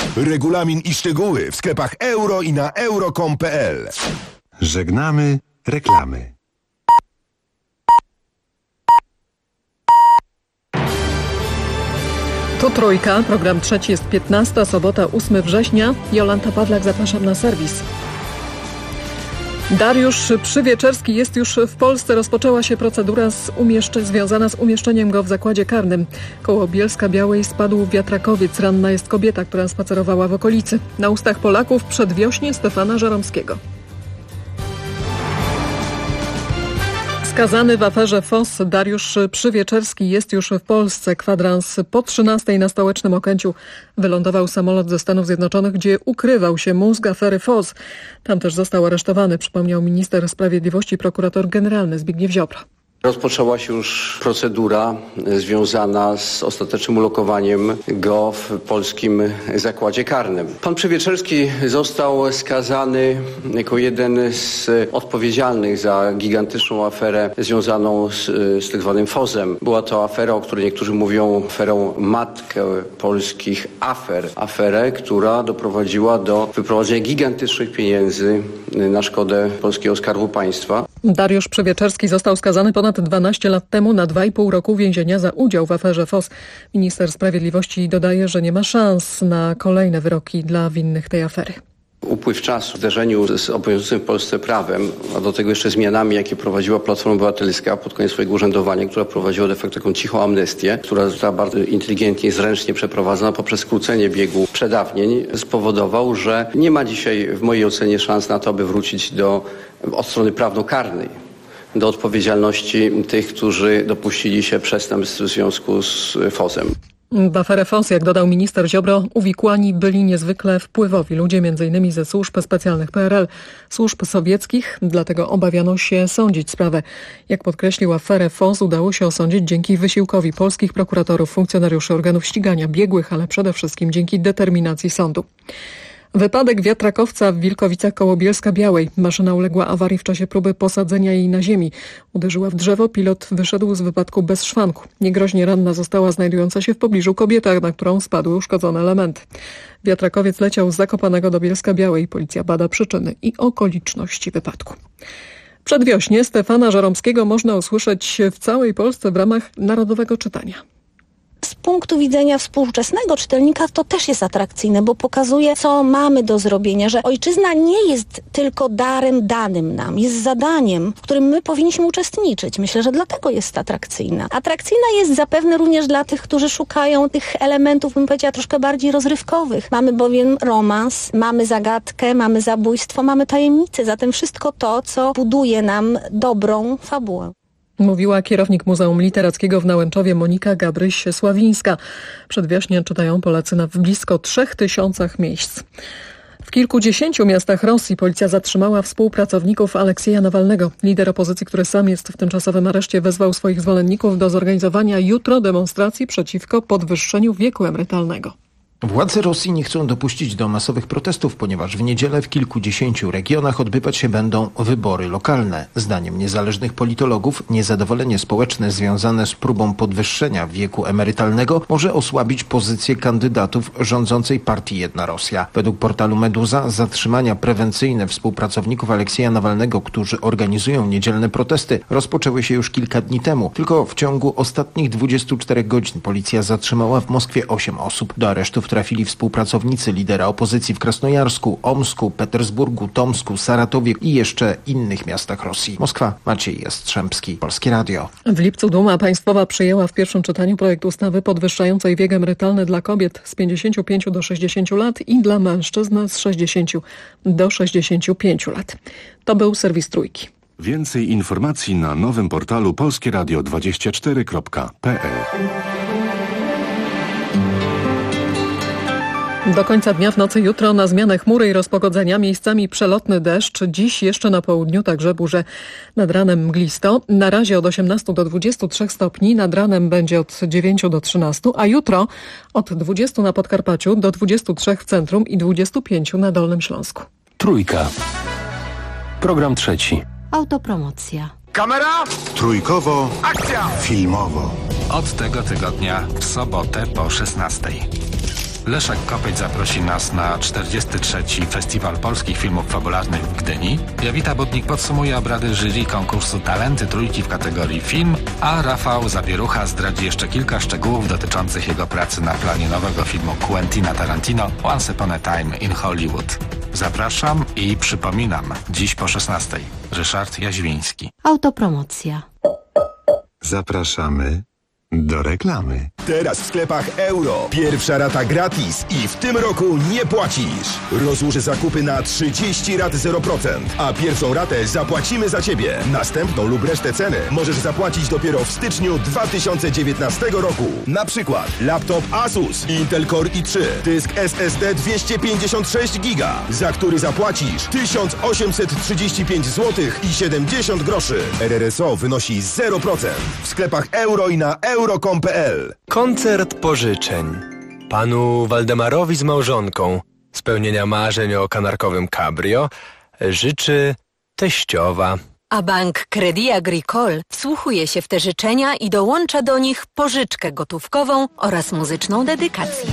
Regulamin i szczegóły w sklepach Euro i na euro.com.pl. Żegnamy reklamy. Tu Trójka, program trzeci, jest 15, sobota 8 września. Jolanta Pawlak, zapraszam na serwis. Dariusz Przywieczerski jest już w Polsce. Rozpoczęła się procedura związana z umieszczeniem go w zakładzie karnym. Koło Bielska-Białej spadł wiatrakowiec. Ranna jest kobieta, która spacerowała w okolicy. Na ustach Polaków przedwiośnie Stefana Żeromskiego. Skazany w aferze FOS Dariusz Przywieczerski jest już w Polsce. Kwadrans po 13 na Stołecznym Okęciu wylądował samolot ze Stanów Zjednoczonych, gdzie ukrywał się mózg afery FOS. Tam też został aresztowany, przypomniał minister sprawiedliwości i prokurator generalny Zbigniew Ziobro. Rozpoczęła się już procedura związana z ostatecznym ulokowaniem go w polskim zakładzie karnym. Pan Przywieczerski został skazany jako jeden z odpowiedzialnych za gigantyczną aferę związaną z tak zwanym FOS-em. Była to afera, o której niektórzy mówią aferą matkę polskich afer. Aferę, która doprowadziła do wyprowadzenia gigantycznych pieniędzy na szkodę polskiego Skarbu Państwa. Dariusz Przywieczerski został skazany ponad 12 lat temu na 2,5 roku więzienia za udział w aferze FOS. Minister sprawiedliwości dodaje, że nie ma szans na kolejne wyroki dla winnych tej afery. Upływ czasu w zderzeniu z obowiązującym w Polsce prawem, a do tego jeszcze zmianami, jakie prowadziła Platforma Obywatelska pod koniec swojego urzędowania, która prowadziła de facto taką cichą amnestię, która została bardzo inteligentnie, zręcznie przeprowadzona poprzez skrócenie biegu przedawnień, spowodował, że nie ma dzisiaj w mojej ocenie szans na to, aby wrócić od strony prawnokarnej do odpowiedzialności tych, którzy dopuścili się przestępstw w związku z FOS-em. W aferę FOS, jak dodał minister Ziobro, uwikłani byli niezwykle wpływowi ludzie, m.in. ze służb specjalnych PRL, służb sowieckich, dlatego obawiano się sądzić sprawę. Jak podkreślił, aferę FOS udało się osądzić dzięki wysiłkowi polskich prokuratorów, funkcjonariuszy organów ścigania, biegłych, ale przede wszystkim dzięki determinacji sądu. Wypadek wiatrakowca w Wilkowicach koło Bielska-Białej. Maszyna uległa awarii w czasie próby posadzenia jej na ziemi. Uderzyła w drzewo, pilot wyszedł z wypadku bez szwanku. Niegroźnie ranna została znajdująca się w pobliżu kobieta, na którą spadły uszkodzone elementy. Wiatrakowiec leciał z Zakopanego do Bielska-Białej. Policja bada przyczyny i okoliczności wypadku. Przedwiośnie Stefana Żeromskiego można usłyszeć w całej Polsce w ramach Narodowego Czytania. Z punktu widzenia współczesnego czytelnika to też jest atrakcyjne, bo pokazuje, co mamy do zrobienia, że ojczyzna nie jest tylko darem danym nam, jest zadaniem, w którym my powinniśmy uczestniczyć. Myślę, że dlatego jest atrakcyjna. Atrakcyjna jest zapewne również dla tych, którzy szukają tych elementów, bym powiedziała, troszkę bardziej rozrywkowych. Mamy bowiem romans, mamy zagadkę, mamy zabójstwo, mamy tajemnicę, zatem wszystko to, co buduje nam dobrą fabułę. Mówiła kierownik Muzeum Literackiego w Nałęczowie Monika Gabryś-Sławińska. Przedwiośnie czytają Polacy w blisko 3000 miejsc. W kilkudziesięciu miastach Rosji policja zatrzymała współpracowników Aleksieja Nawalnego. Lider opozycji, który sam jest w tymczasowym areszcie, wezwał swoich zwolenników do zorganizowania jutro demonstracji przeciwko podwyższeniu wieku emerytalnego. Władze Rosji nie chcą dopuścić do masowych protestów, ponieważ w niedzielę w kilkudziesięciu regionach odbywać się będą wybory lokalne. Zdaniem niezależnych politologów niezadowolenie społeczne związane z próbą podwyższenia wieku emerytalnego może osłabić pozycję kandydatów rządzącej partii Jedna Rosja. Według portalu Meduza zatrzymania prewencyjne współpracowników Aleksieja Nawalnego, którzy organizują niedzielne protesty, rozpoczęły się już kilka dni temu. Tylko w ciągu ostatnich 24 godzin policja zatrzymała w Moskwie 8 osób. Do aresztów trafili współpracownicy lidera opozycji w Krasnojarsku, Omsku, Petersburgu, Tomsku, Saratowie i jeszcze innych miastach Rosji. Moskwa, Maciej Jastrzębski, Polskie Radio. W lipcu Duma Państwowa przyjęła w pierwszym czytaniu projekt ustawy podwyższającej wiek emerytalny dla kobiet z 55 do 60 lat i dla mężczyzn z 60 do 65 lat. To był serwis Trójki. Więcej informacji na nowym portalu polskieradio24.pl. Do końca dnia w nocy jutro na zmianę chmury i rozpogodzenia, miejscami przelotny deszcz. Dziś jeszcze na południu także burze. Nad ranem mglisto. Na razie od 18 do 23 stopni. Nad ranem będzie od 9 do 13, a jutro od 20 na Podkarpaciu do 23 w centrum i 25 na Dolnym Śląsku. Trójka. Program trzeci. Autopromocja. Kamera! Trójkowo. Akcja! Filmowo. Od tego tygodnia w sobotę po 16:00. Leszek Kopeć zaprosi nas na 43. Festiwal Polskich Filmów Fabularnych w Gdyni. Jowita Budnik podsumuje obrady jury konkursu Talenty Trójki w kategorii film, a Rafał Zabierucha zdradzi jeszcze kilka szczegółów dotyczących jego pracy na planie nowego filmu Quentina Tarantino Once Upon a Time in Hollywood. Zapraszam i przypominam, dziś po 16:00. Ryszard Jaźwiński. Autopromocja. Zapraszamy do reklamy. Teraz w sklepach Euro. Pierwsza rata gratis i w tym roku nie płacisz. Rozłóż zakupy na 30 rat 0%, a pierwszą ratę zapłacimy za Ciebie. Następną lub resztę ceny możesz zapłacić dopiero w styczniu 2019 roku. Na przykład laptop Asus Intel Core i3, dysk SSD 256 GB, za który zapłacisz 1835 zł i 70 groszy. RRSO wynosi 0%. W sklepach Euro i na euro.com.pl. Koncert pożyczeń. Panu Waldemarowi z małżonką spełnienia marzeń o kanarkowym cabrio życzy teściowa. A bank Crédit Agricole wsłuchuje się w te życzenia i dołącza do nich pożyczkę gotówkową oraz muzyczną dedykację.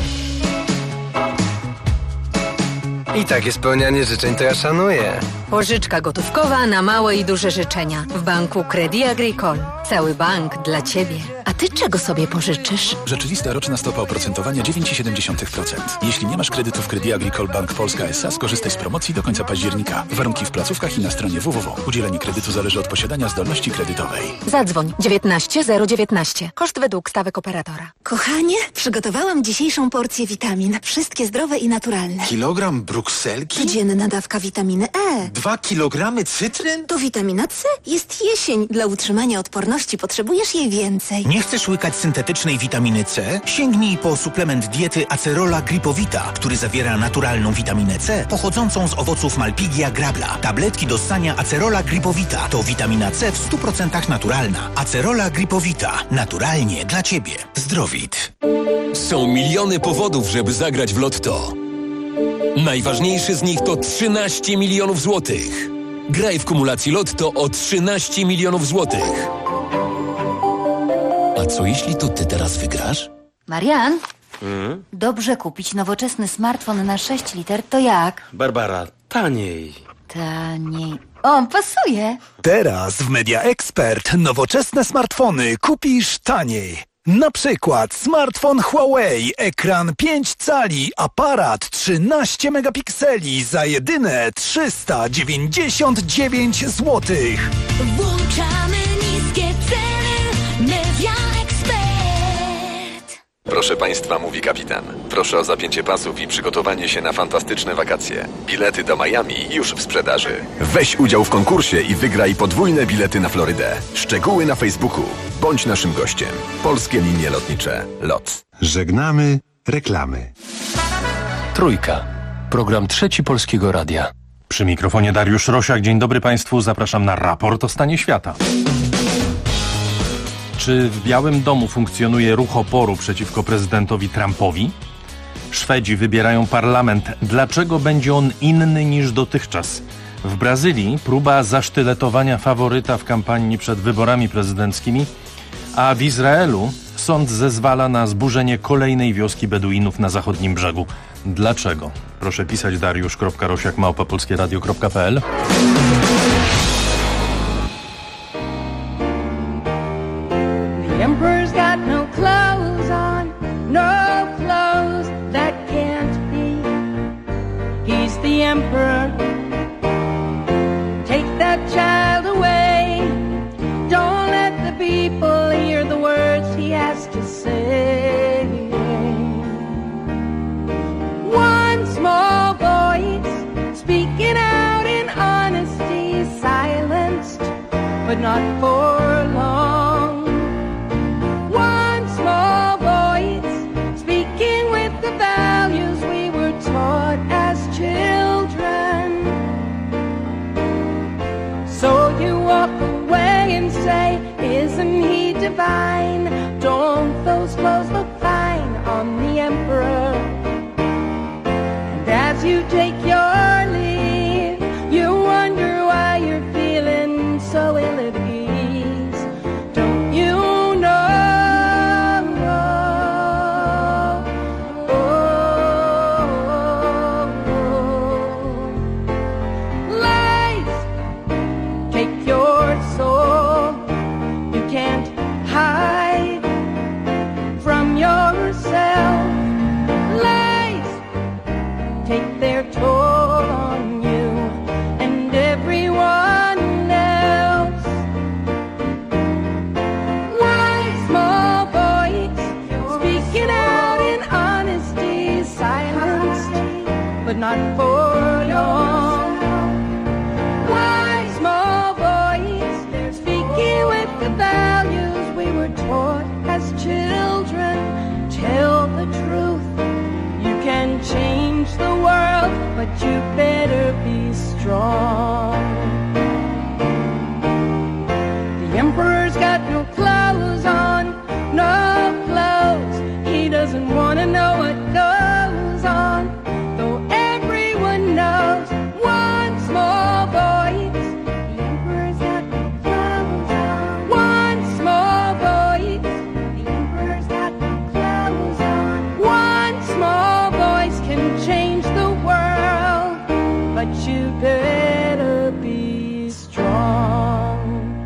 I takie spełnianie życzeń to ja szanuję. Pożyczka gotówkowa na małe i duże życzenia w banku Crédit Agricole. Cały bank dla Ciebie. A Ty czego sobie pożyczysz? Rzeczywista roczna stopa oprocentowania 9,7%. Jeśli nie masz kredytów Crédit Agricole Bank Polska S.A., skorzystaj z promocji do końca października. Warunki w placówkach i na stronie www. Udzielenie kredytu zależy od posiadania zdolności kredytowej. Zadzwoń 19 Koszt według stawek operatora. Kochanie, przygotowałam dzisiejszą porcję witamin. Wszystkie zdrowe i naturalne. Kilogram brukselki? Codzienna dawka witaminy E. 2 kilogramy cytryn? To witamina C. Jest jesień. Dla utrzymania odporności potrzebujesz jej więcej. Nie chcesz łykać syntetycznej witaminy C? Sięgnij po suplement diety Acerola Gripowita, który zawiera naturalną witaminę C pochodzącą z owoców Malpighia grabla. Tabletki do ssania Acerola Gripowita to witamina C w 100% naturalna. Acerola Gripowita. Naturalnie dla Ciebie. Zdrowit. Są miliony powodów, żeby zagrać w Lotto. Najważniejszy z nich to 13 milionów złotych. Graj w kumulacji Lotto o 13 milionów złotych. A co jeśli to ty teraz wygrasz? Marian, dobrze kupić nowoczesny smartfon na 6 liter, to jak? Barbara, taniej. Taniej. O, pasuje. Teraz w Media Expert nowoczesne smartfony kupisz taniej. Na przykład smartfon Huawei, ekran 5 cali, aparat 13 megapikseli za jedyne 399 zł. Włączamy niskie ceny. Media Expert. Proszę Państwa, mówi kapitan. Proszę o zapięcie pasów i przygotowanie się na fantastyczne wakacje. Bilety do Miami już w sprzedaży. Weź udział w konkursie i wygraj podwójne bilety na Florydę. Szczegóły na Facebooku. Bądź naszym gościem. Polskie Linie Lotnicze. LOT. Żegnamy reklamy. Trójka. Program Trzeci Polskiego Radia. Przy mikrofonie Dariusz Rosiak. Dzień dobry Państwu. Zapraszam na raport o stanie świata. Czy w Białym Domu funkcjonuje ruch oporu przeciwko prezydentowi Trumpowi? Szwedzi wybierają parlament. Dlaczego będzie on inny niż dotychczas? W Brazylii próba zasztyletowania faworyta w kampanii przed wyborami prezydenckimi, a w Izraelu sąd zezwala na zburzenie kolejnej wioski Beduinów na zachodnim brzegu. Dlaczego? Proszę pisać dariusz.rosiak@polskieradio.pl. The emperor's got no clothes on, no clothes that can't be. He's the emperor. Take that child away. Don't let the people hear the words he has to say. One small voice speaking out in honesty, silenced, but not for long. One small voice speaking with the values we were taught as children. So you walk away and say, isn't he divine? Don't those clothes look fine on the emperor? And as you take your leave, you wonder why you're feeling so ill at ease. Don't you? Oh, take their toll on you and everyone else. Why, small voice, speaking out in honesty, silenced, but not for long. Why, small voice, speaking with the values we were taught as children, tell the truth. You can change the world, but you better be strong. The emperor's got no clothes on, no clothes. He doesn't want to know what goes on, though everyone knows one small voice. The emperor's got no clothes on. One small voice. The emperor's got no clothes on. One small voice can change the world, but you better be strong.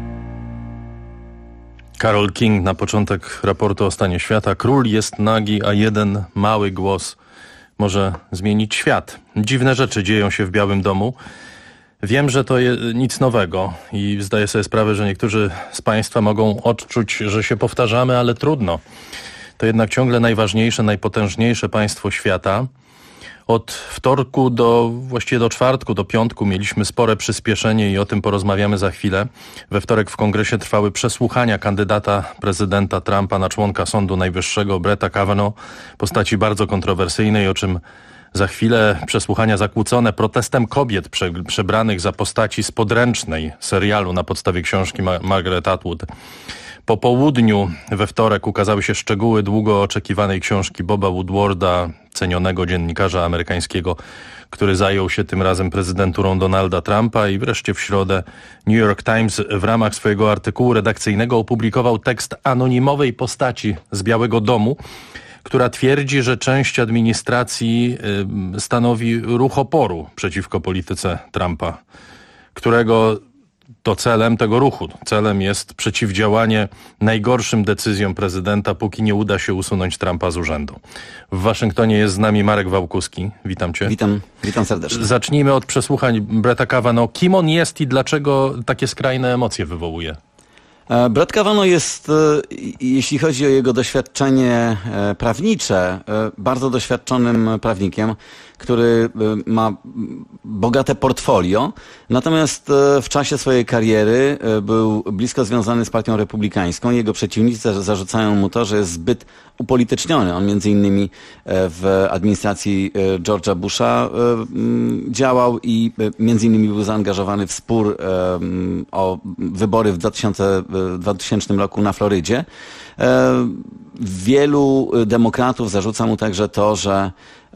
Carole King na początek raportu o stanie świata. Król jest nagi, a jeden mały głos może zmienić świat. Dziwne rzeczy dzieją się w Białym Domu. Wiem, że to nic nowego i zdaję sobie sprawę, że niektórzy z Państwa mogą odczuć, że się powtarzamy, ale trudno. To jednak ciągle najważniejsze, najpotężniejsze państwo świata. Od wtorku właściwie do czwartku, do piątku mieliśmy spore przyspieszenie i o tym porozmawiamy za chwilę. We wtorek w Kongresie trwały przesłuchania kandydata prezydenta Trumpa na członka Sądu Najwyższego Bretta Kavanaugh, postaci bardzo kontrowersyjnej, o czym za chwilę. Przesłuchania zakłócone protestem kobiet przebranych za postaci z podręcznej serialu na podstawie książki Margaret Atwood. Po południu we wtorek ukazały się szczegóły długo oczekiwanej książki Boba Woodwarda, cenionego dziennikarza amerykańskiego, który zajął się tym razem prezydenturą Donalda Trumpa, i wreszcie w środę New York Times w ramach swojego artykułu redakcyjnego opublikował tekst anonimowej postaci z Białego Domu, która twierdzi, że część administracji stanowi ruch oporu przeciwko polityce Trumpa, którego to celem tego ruchu, celem jest przeciwdziałanie najgorszym decyzjom prezydenta, póki nie uda się usunąć Trumpa z urzędu. W Waszyngtonie jest z nami Marek Wałkuski. Witam Cię. Witam serdecznie. Zacznijmy od przesłuchań Bretta Kavanaugh. Kim on jest i dlaczego takie skrajne emocje wywołuje? Brett Kavanaugh jest, jeśli chodzi o jego doświadczenie prawnicze, bardzo doświadczonym prawnikiem, który ma bogate portfolio. Natomiast w czasie swojej kariery był blisko związany z partią republikańską. Jego przeciwnicy zarzucają mu to, że jest zbyt upolityczniony. On między innymi w administracji George'a Busha działał i między innymi był zaangażowany w spór o wybory w 2000 roku na Florydzie. Wielu demokratów zarzuca mu także to, że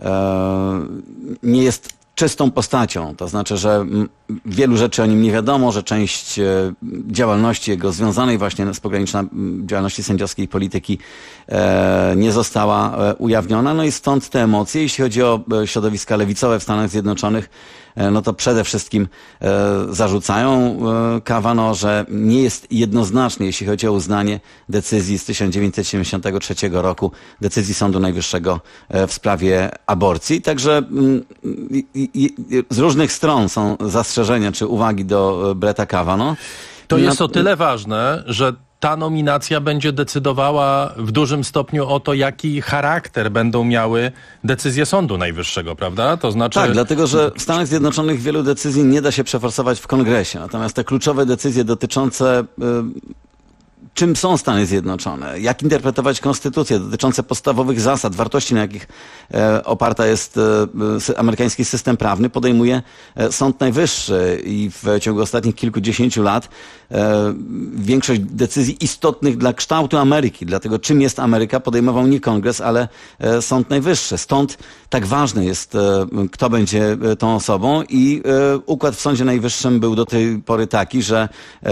nie jest czystą postacią. To znaczy, że wielu rzeczy o nim nie wiadomo, że część działalności jego związanej właśnie z pogranicza działalności sędziowskiej i polityki nie została ujawniona. No i stąd te emocje. Jeśli chodzi o środowiska lewicowe w Stanach Zjednoczonych, no to przede wszystkim zarzucają Kavanaugh, że nie jest jednoznaczny, jeśli chodzi o uznanie decyzji z 1973 roku, decyzji Sądu Najwyższego w sprawie aborcji. Także z różnych stron są zastrzeżenia czy uwagi do Bretta Kavanaugh. To jest o tyle ważne, że ta nominacja będzie decydowała w dużym stopniu o to, jaki charakter będą miały decyzje Sądu Najwyższego, prawda? To znaczy... Tak, dlatego że w Stanach Zjednoczonych wielu decyzji nie da się przeforsować w Kongresie. Natomiast te kluczowe decyzje dotyczące czym są Stany Zjednoczone, jak interpretować konstytucję, dotyczące podstawowych zasad, wartości, na jakich oparta jest amerykański system prawny, podejmuje Sąd Najwyższy i w ciągu ostatnich kilkudziesięciu lat większość decyzji istotnych dla kształtu Ameryki, dlatego czym jest Ameryka, podejmował nie Kongres, ale Sąd Najwyższy. Stąd tak ważne jest, kto będzie tą osobą, i układ w Sądzie Najwyższym był do tej pory taki, że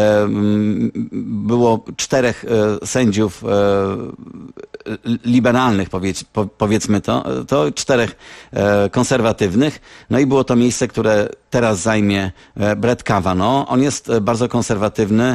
było 4 sędziów liberalnych, powiedzmy to 4 konserwatywnych, no i było to miejsce, które teraz zajmie Brett Kavanaugh. On jest bardzo konserwatywny,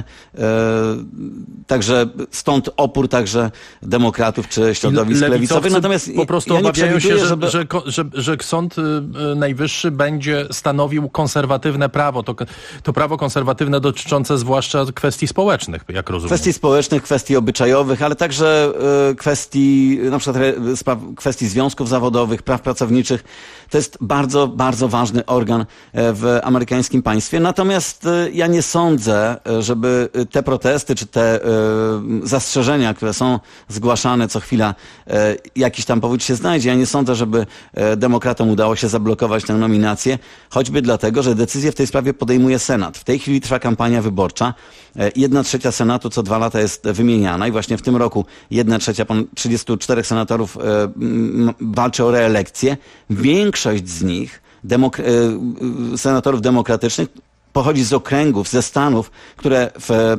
także stąd opór także demokratów czy środowisk lewicowych. Natomiast po prostu ja nie obawiają się, przewiduję, że Sąd Najwyższy będzie stanowił konserwatywne prawo. To prawo konserwatywne dotyczące zwłaszcza kwestii społecznych, jak rozumiem. Kwestii społecznych, kwestii obyczajowych, ale także kwestii, na przykład kwestii związków zawodowych, praw pracowniczych. To jest bardzo, bardzo ważny organ w amerykańskim państwie. Natomiast ja nie sądzę, żeby te protesty, czy te zastrzeżenia, które są zgłaszane co chwila, jakiś tam powód się znajdzie. Ja nie sądzę, żeby demokratom udało się zablokować tę nominację, choćby dlatego, że decyzję w tej sprawie podejmuje Senat. W tej chwili trwa kampania wyborcza. 1/3 Senatu co 2 lata jest wymieniana i właśnie w tym roku 1/3, ponad 34 senatorów walczy o reelekcję. Większość z nich, senatorów demokratycznych, pochodzi z okręgów, ze stanów, które w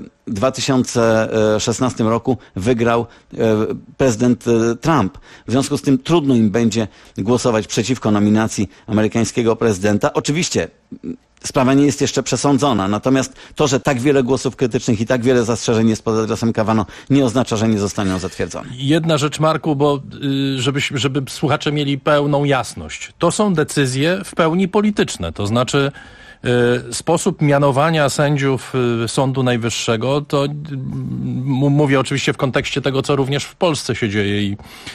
2016 roku wygrał prezydent Trump. W związku z tym trudno im będzie głosować przeciwko nominacji amerykańskiego prezydenta. Oczywiście sprawa nie jest jeszcze przesądzona, natomiast to, że tak wiele głosów krytycznych i tak wiele zastrzeżeń jest pod adresem Kavanaugh, nie oznacza, że nie zostanie zatwierdzony. Jedna rzecz, Marku, bo żeby słuchacze mieli pełną jasność. To są decyzje w pełni polityczne, to znaczy sposób mianowania sędziów Sądu Najwyższego, to mówię oczywiście w kontekście tego, co również w Polsce się dzieje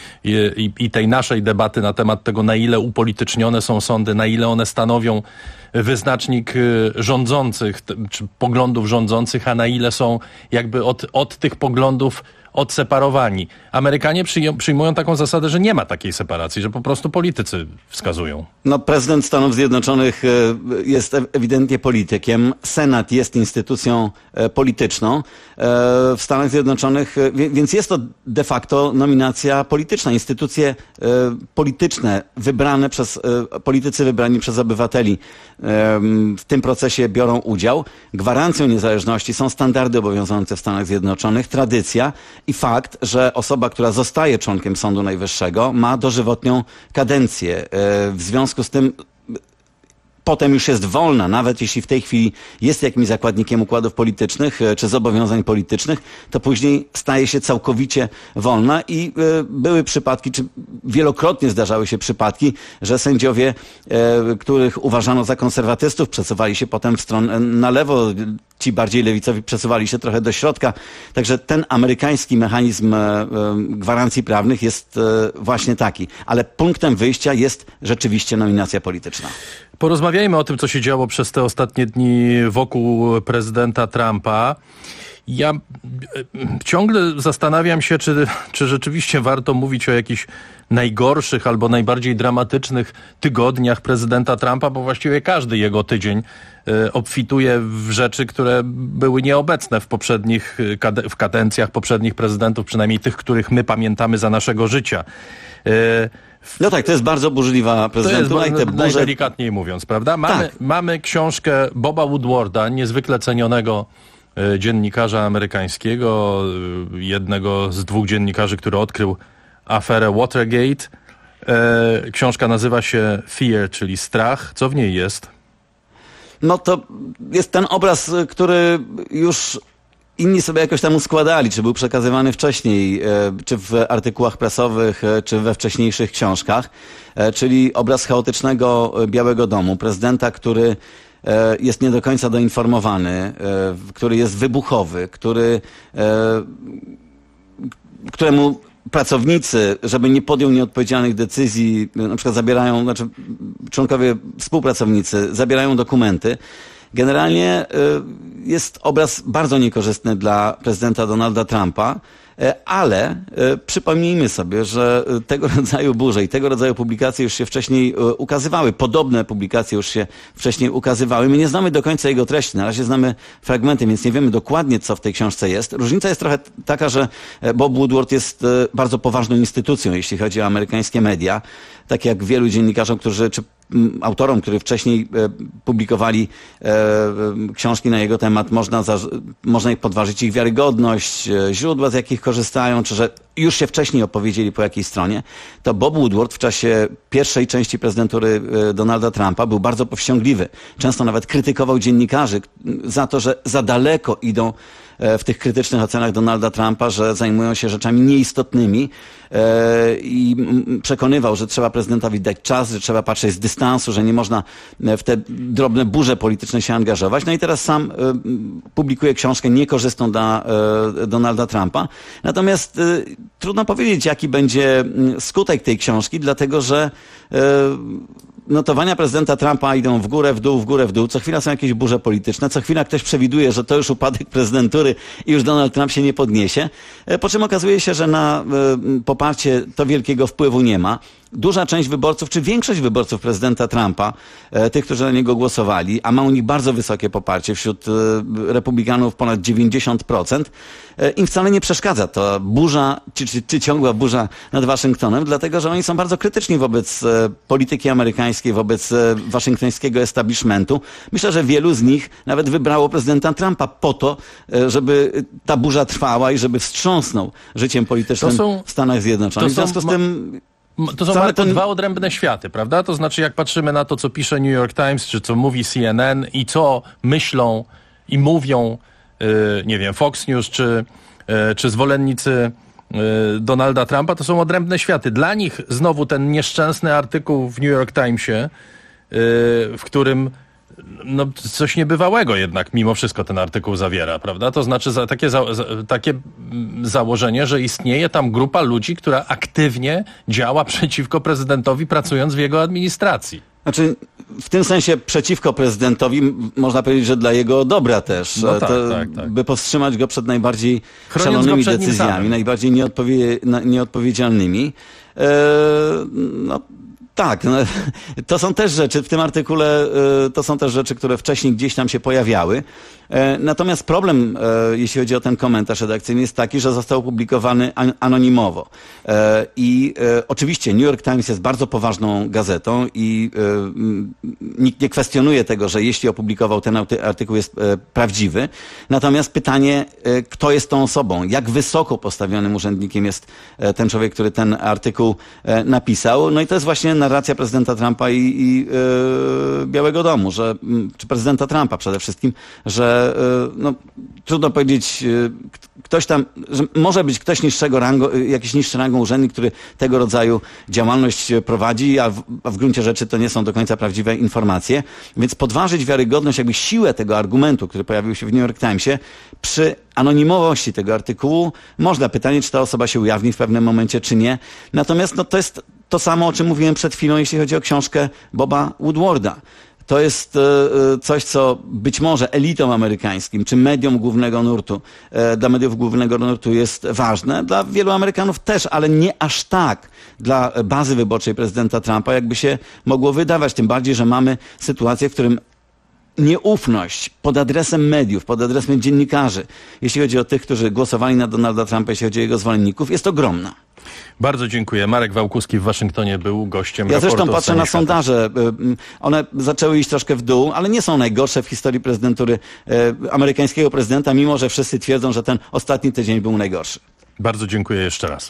i tej naszej debaty na temat tego, na ile upolitycznione są sądy, na ile one stanowią wyznacznik rządzących, czy poglądów rządzących, a na ile są jakby od tych poglądów odseparowani. Amerykanie przyjmują taką zasadę, że nie ma takiej separacji, że po prostu politycy wskazują. No, prezydent Stanów Zjednoczonych jest ewidentnie politykiem. Senat jest instytucją polityczną w Stanach Zjednoczonych, więc jest to de facto nominacja polityczna. Instytucje polityczne wybrane przez politycy wybrani przez obywateli w tym procesie biorą udział. Gwarancją niezależności są standardy obowiązujące w Stanach Zjednoczonych, tradycja i fakt, że osoba, która zostaje członkiem Sądu Najwyższego, ma dożywotnią kadencję. W związku z tym potem już jest wolna, nawet jeśli w tej chwili jest jakimś zakładnikiem układów politycznych czy zobowiązań politycznych, to później staje się całkowicie wolna i były przypadki, czy wielokrotnie zdarzały się przypadki, że sędziowie, których uważano za konserwatystów, przesuwali się potem w stronę na lewo, ci bardziej lewicowi przesuwali się trochę do środka. Także ten amerykański mechanizm gwarancji prawnych jest właśnie taki. Ale punktem wyjścia jest rzeczywiście nominacja polityczna. Porozmawiajmy o tym, co się działo przez te ostatnie dni wokół prezydenta Trumpa. Ja ciągle zastanawiam się, czy rzeczywiście warto mówić o jakichś najgorszych albo najbardziej dramatycznych tygodniach prezydenta Trumpa, bo właściwie każdy jego tydzień obfituje w rzeczy, które były nieobecne w kadencjach poprzednich prezydentów, przynajmniej tych, których my pamiętamy za naszego życia. No tak, to jest bardzo burzliwa prezydentura. To jest najdelikatniej mówiąc, prawda? Mamy książkę Boba Woodwarda, niezwykle cenionego dziennikarza amerykańskiego, jednego z 2 dziennikarzy, który odkrył aferę Watergate. Książka nazywa się Fear, czyli strach. Co w niej jest? No to jest ten obraz, który już inni sobie jakoś tam składali, czy był przekazywany wcześniej, czy w artykułach prasowych, czy we wcześniejszych książkach, czyli obraz chaotycznego Białego Domu, prezydenta, który jest nie do końca doinformowany, który jest wybuchowy, któremu pracownicy, żeby nie podjął nieodpowiedzialnych decyzji, na przykład członkowie współpracownicy zabierają dokumenty. Generalnie jest obraz bardzo niekorzystny dla prezydenta Donalda Trumpa, ale przypomnijmy sobie, że tego rodzaju burze i tego rodzaju publikacje już się wcześniej ukazywały. Podobne publikacje już się wcześniej ukazywały. My nie znamy do końca jego treści. Na razie znamy fragmenty, więc nie wiemy dokładnie, co w tej książce jest. Różnica jest trochę taka, że Bob Woodward jest bardzo poważną instytucją, jeśli chodzi o amerykańskie media. Tak jak wielu dziennikarzom, czy autorom, którzy wcześniej publikowali książki na jego temat, można podważyć ich wiarygodność, źródła, z jakich korzystają, czy że już się wcześniej opowiedzieli po jakiej stronie, to Bob Woodward w czasie pierwszej części prezydentury Donalda Trumpa był bardzo powściągliwy. Często nawet krytykował dziennikarzy za to, że za daleko idą w tych krytycznych ocenach Donalda Trumpa, że zajmują się rzeczami nieistotnymi i przekonywał, że trzeba prezydentowi dać czas, że trzeba patrzeć z dystansu, że nie można w te drobne burze polityczne się angażować. No i teraz sam publikuje książkę niekorzystną dla Donalda Trumpa. Natomiast trudno powiedzieć, jaki będzie skutek tej książki, dlatego że notowania prezydenta Trumpa idą w górę, w dół, w górę, w dół. Co chwila są jakieś burze polityczne. Co chwila ktoś przewiduje, że to już upadek prezydentury i już Donald Trump się nie podniesie. Po czym okazuje się, że na poparcie to wielkiego wpływu nie ma. Duża część wyborców, czy większość wyborców prezydenta Trumpa, tych, którzy na niego głosowali, a ma u nich bardzo wysokie poparcie, wśród republikanów ponad 90%, im wcale nie przeszkadza to burza, czy ciągła burza nad Waszyngtonem, dlatego że oni są bardzo krytyczni wobec polityki amerykańskiej, wobec waszyngtońskiego establishmentu. Myślę, że wielu z nich nawet wybrało prezydenta Trumpa po to, żeby ta burza trwała i żeby wstrząsnął życiem politycznym w Stanach Zjednoczonych. W związku z tym to są dwa odrębne światy, prawda? To znaczy, jak patrzymy na to, co pisze New York Times, czy co mówi CNN i co myślą i mówią, nie wiem, Fox News, czy zwolennicy Donalda Trumpa, to są odrębne światy. Dla nich znowu ten nieszczęsny artykuł w New York Timesie, w którym coś niebywałego jednak mimo wszystko ten artykuł zawiera, prawda? To znaczy takie założenie, że istnieje tam grupa ludzi, która aktywnie działa przeciwko prezydentowi, pracując w jego administracji. Znaczy, w tym sensie przeciwko prezydentowi, można powiedzieć, że dla jego dobra też. No tak. By powstrzymać go przed najbardziej szalonymi decyzjami, najbardziej nieodpowiedzialnymi. Tak, to są też rzeczy, w tym artykule to są też rzeczy, które wcześniej gdzieś tam się pojawiały. Natomiast problem, jeśli chodzi o ten komentarz redakcyjny, jest taki, że został opublikowany anonimowo. I oczywiście New York Times jest bardzo poważną gazetą i nikt nie kwestionuje tego, że jeśli opublikował ten artykuł, jest prawdziwy. Natomiast pytanie, kto jest tą osobą? Jak wysoko postawionym urzędnikiem jest ten człowiek, który ten artykuł napisał? No i to jest właśnie narracja prezydenta Trumpa i Białego Domu, czy prezydenta Trumpa przede wszystkim, że trudno powiedzieć, ktoś tam, że może być ktoś jakiś niższy rangą urzędnik, który tego rodzaju działalność prowadzi, a w gruncie rzeczy to nie są do końca prawdziwe informacje. Więc podważyć wiarygodność, jakby siłę tego argumentu, który pojawił się w New York Timesie, przy anonimowości tego artykułu, można. Pytanie, czy ta osoba się ujawni w pewnym momencie, czy nie. Natomiast to jest to samo, o czym mówiłem przed chwilą, jeśli chodzi o książkę Boba Woodwarda. To jest coś, co być może elitom amerykańskim, czy mediom głównego nurtu, dla mediów głównego nurtu jest ważne, dla wielu Amerykanów też, ale nie aż tak dla bazy wyborczej prezydenta Trumpa, jakby się mogło wydawać. Tym bardziej, że mamy sytuację, w którym nieufność pod adresem mediów, pod adresem dziennikarzy, jeśli chodzi o tych, którzy głosowali na Donalda Trumpa, jeśli chodzi o jego zwolenników, jest ogromna. Bardzo dziękuję. Marek Wałkuski w Waszyngtonie był gościem Ja raportu. Zresztą patrzę na sondaże. One zaczęły iść troszkę w dół, ale nie są najgorsze w historii prezydentury amerykańskiego prezydenta, mimo że wszyscy twierdzą, że ten ostatni tydzień był najgorszy. Bardzo dziękuję jeszcze raz.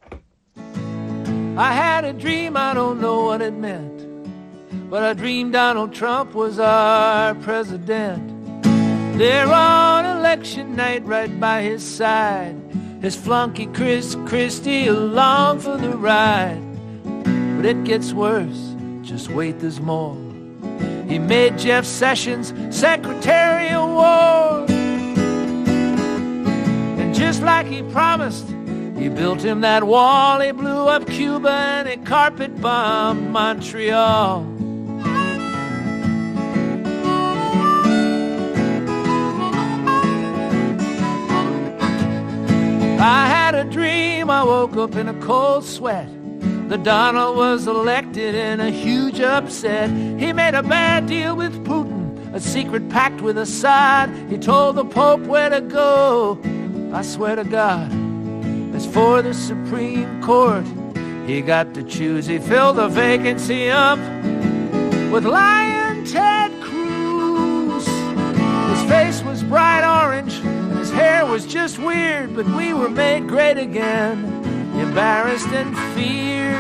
I had a dream, I don't know what it meant, but I dreamed Donald Trump was our president. There on election night, right by his side, his flunky Chris Christie along for the ride. But it gets worse, just wait, there's more. He made Jeff Sessions Secretary of War. And just like he promised, he built him that wall. He blew up Cuba and he carpet bombed Montreal. I had a dream, I woke up in a cold sweat. The Donald was elected in a huge upset. He made a bad deal with Putin, a secret pact with Assad. He told the Pope where to go. I swear to God, as for the Supreme Court, he got to choose. He filled the vacancy up with Lion Ted Cruz. His face was bright orange, and his hair was just weird, but we were made great again, embarrassed and feared.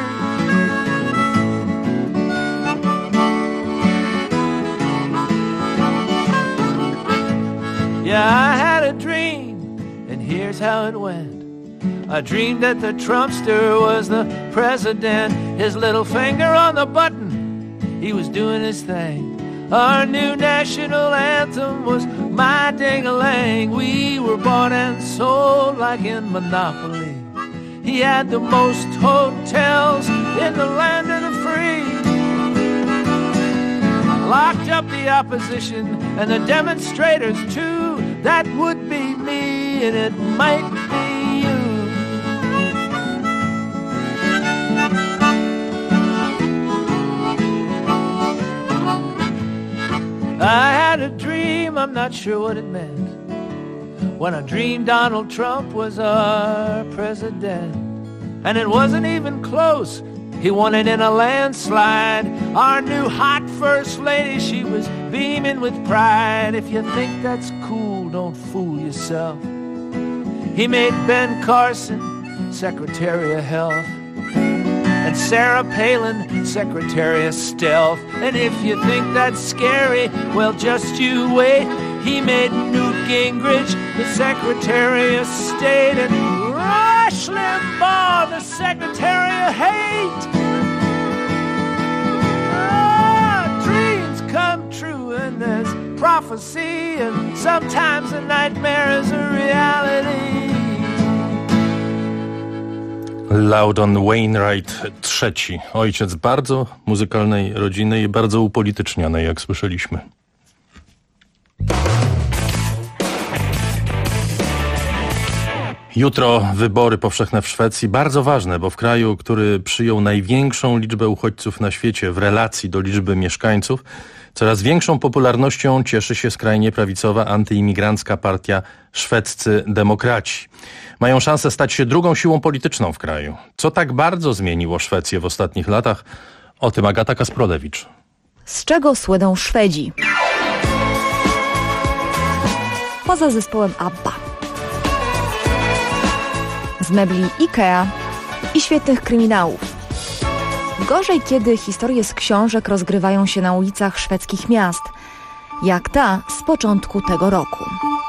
Yeah, I had a dream, and here's how it went. I dreamed that the Trumpster was the president, his little finger on the button, he was doing his thing. Our new national anthem was My Ding-a-Lang. We were bought and sold like in Monopoly. He had the most hotels in the land of the free. Locked up the opposition and the demonstrators too. That would be me, and it might be you. I had a dream, I'm not sure what it meant, when I dreamed Donald Trump was our president. And it wasn't even close, he won it in a landslide. Our new hot first lady, she was beaming with pride. If you think that's cool, don't fool yourself. He made Ben Carson Secretary of Health, and Sarah Palin Secretary of Stealth. And if you think that's scary, well, just you wait. He made Newt Gingrich the Secretary of State, and Rush Limbaugh the Secretary of Hate. Dreams come true, and there's prophecy, and sometimes a nightmare is a reality. Loudon Wainwright III, ojciec bardzo muzykalnej rodziny i bardzo upolitycznionej, jak słyszeliśmy. Jutro wybory powszechne w Szwecji, bardzo ważne, bo w kraju, który przyjął największą liczbę uchodźców na świecie w relacji do liczby mieszkańców, coraz większą popularnością cieszy się skrajnie prawicowa antyimigrancka partia Szwedzcy Demokraci. Mają szansę stać się drugą siłą polityczną w kraju. Co tak bardzo zmieniło Szwecję w ostatnich latach? O tym Agata Kasprolewicz. Z czego słyną Szwedzi? Poza zespołem ABBA. Z mebli IKEA i świetnych kryminałów. Gorzej, kiedy historie z książek rozgrywają się na ulicach szwedzkich miast, jak ta z początku tego roku.